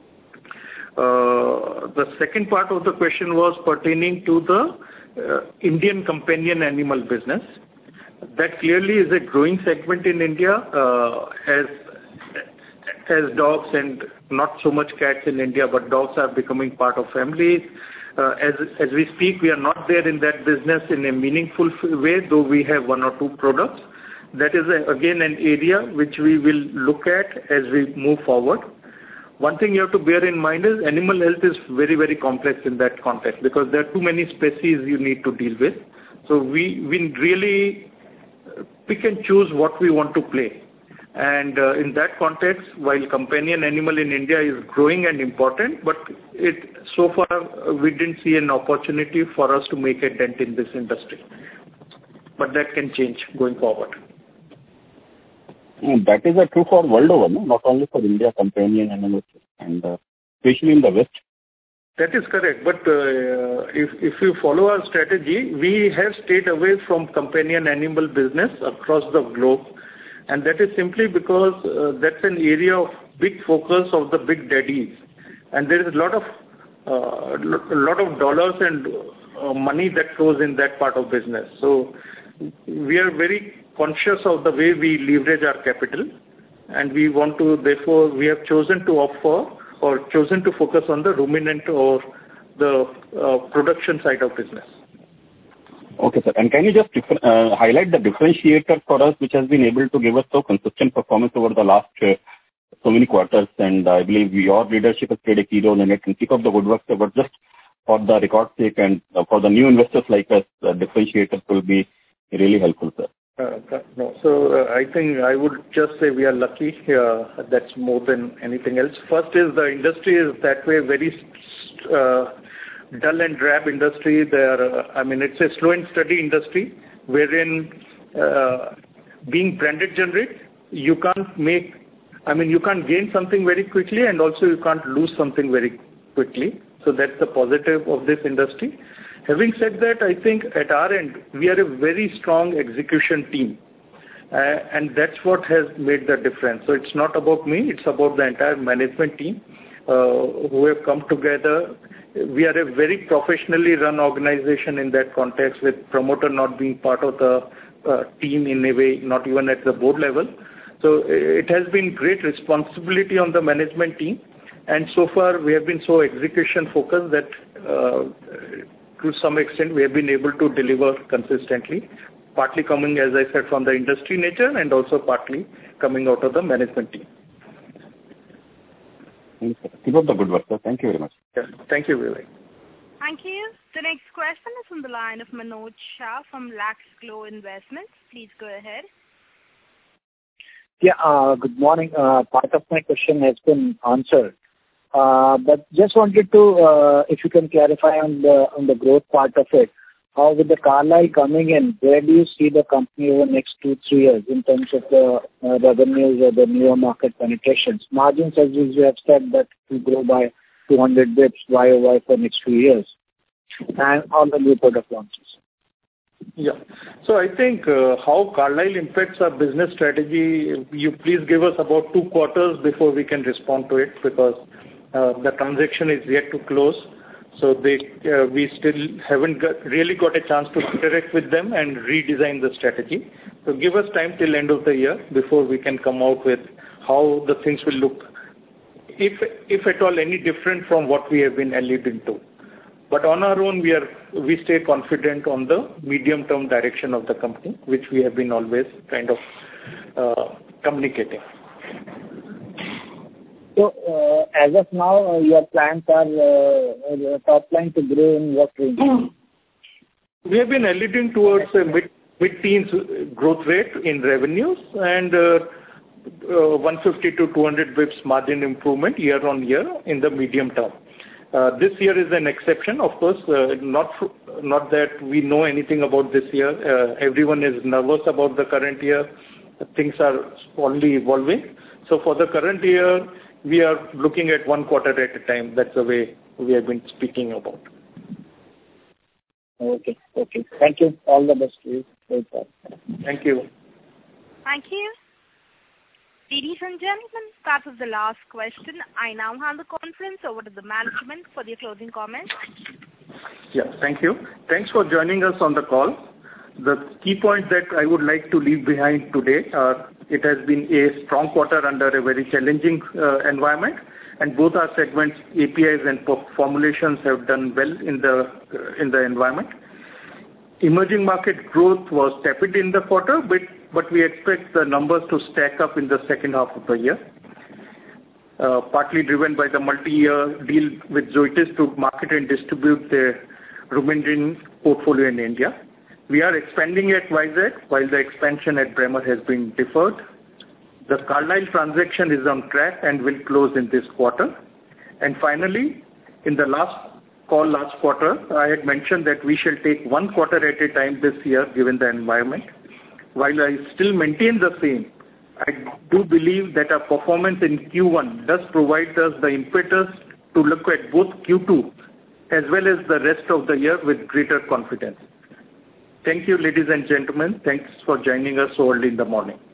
Uh, the second part of the question was pertaining to the uh, Indian companion animal business. That clearly is a growing segment in India, uh, as as dogs and not so much cats in India, but dogs are becoming part of families. Uh, as as we speak, we are not there in that business in a meaningful way, though we have one or two products. That is a, again an area which we will look at as we move forward. One thing you have to bear in mind is animal health is very very complex in that context, because there are too many species you need to deal with. So we we really pick and choose what we want to play. And uh, in that context, while companion animal in India is growing and important, but it so far uh, we didn't see an opportunity for us to make a dent in this industry. But that can change going forward. Mm, that is a true for world over, no? Not only for India, companion animals, and uh, especially in the West. That is correct. But uh, if if you follow our strategy, we have stayed away from companion animal business across the globe. And that is simply because uh, that's an area of big focus of the big daddies. And there is a lot of uh, a lot of dollars and uh, money that flows in that part of business. So we are very conscious of the way we leverage our capital. And we want to, therefore, we have chosen to opt for or chosen to focus on the ruminant or the uh, production side of business. Okay, sir. And can you just differ, uh, highlight the differentiator for us, which has been able to give us so consistent performance over the last uh, so many quarters? And I believe your leadership has played a key role in it. And keep up the good work, sir. But just for the record's sake and uh, for the new investors like us, the differentiator will be really helpful, sir. Uh, no, so uh, I think I would just say we are lucky. Uh, that's more than anything else. First is the industry is that way very uh, dull and drab industry. There, uh, I mean, it's a slow and steady industry wherein uh, being branded generic, you can't make. I mean, you can't gain something very quickly, and also you can't lose something very quickly. So that's the positive of this industry. Having said that, I think at our end, we are a very strong execution team. Uh, and that's what has made the difference. So it's not about me, it's about the entire management team uh, who have come together. We are a very professionally run organization in that context, with promoter not being part of the uh, team in a way, not even at the board level. So it has been great responsibility on the management team. And so far, we have been so execution focused that uh, to some extent, we have been able to deliver consistently, partly coming, as I said, from the industry nature and also partly coming out of the management team. Keep up the good work, sir. Thank you very much. Yeah. Thank you, Vivek. Thank you. The next question is from the line of Manoj Shah from Lax Glow Investments. Please go ahead. Yeah, uh, good morning. Uh, part of my question has been answered. Uh, but just wanted to, uh, if you can clarify on the on the growth part of it. how with the Carlyle coming in, where do you see the company over the next two, three years in terms of the uh, revenues or the newer market penetrations? Margins, as you have said, that will grow by two hundred basis points Y O Y for next few years, and on the new product launches. Yeah. So I think uh, how Carlyle impacts our business strategy, you please give us about two quarters before we can respond to it, because uh, the transaction is yet to close. So they, uh, we still haven't got, really got a chance to interact with them and redesign the strategy. So give us time till end of the year before we can come out with how the things will look, if if at all any different from what we have been alluding to. But on our own, we are we stay confident on the medium-term direction of the company, which we have been always kind of uh, communicating. So, uh, as of now, uh, your plans are uh, top line to grow in what range? We have been alluding towards a mid, mid-teens growth rate in revenues and uh, uh, one fifty to two hundred basis points margin improvement year on year in the medium term. Uh, this year is an exception, of course, uh, not not that we know anything about this year. Uh, everyone is nervous about the current year. Things are only evolving. So for the current year, we are looking at one quarter at a time. That's the way we have been speaking about. Okay, okay. Thank you. All the best to you. Thank you. Thank you. Ladies and gentlemen, that was the last question. I now hand the conference over to the management for their closing comments. Yeah, thank you. Thanks for joining us on the call. The key points that I would like to leave behind today are it has been a strong quarter under a very challenging uh, environment, and both our segments, A P Is and formulations, have done well in the uh, in the environment. Emerging market growth was tepid in the quarter, but but we expect the numbers to stack up in the second half of the year, uh, partly driven by the multi-year deal with Zoetis to market and distribute their Romandin portfolio in India. We are expanding at Y Z while the expansion at Bremer has been deferred. The Carlyle transaction is on track and will close in this quarter. And finally, in the last call last quarter, I had mentioned that we shall take one quarter at a time this year given the environment. While I still maintain the same, I do believe that our performance in Q one does provide us the impetus to look at both Q two as well as the rest of the year with greater confidence. Thank you, ladies and gentlemen. Thanks for joining us so early in the morning.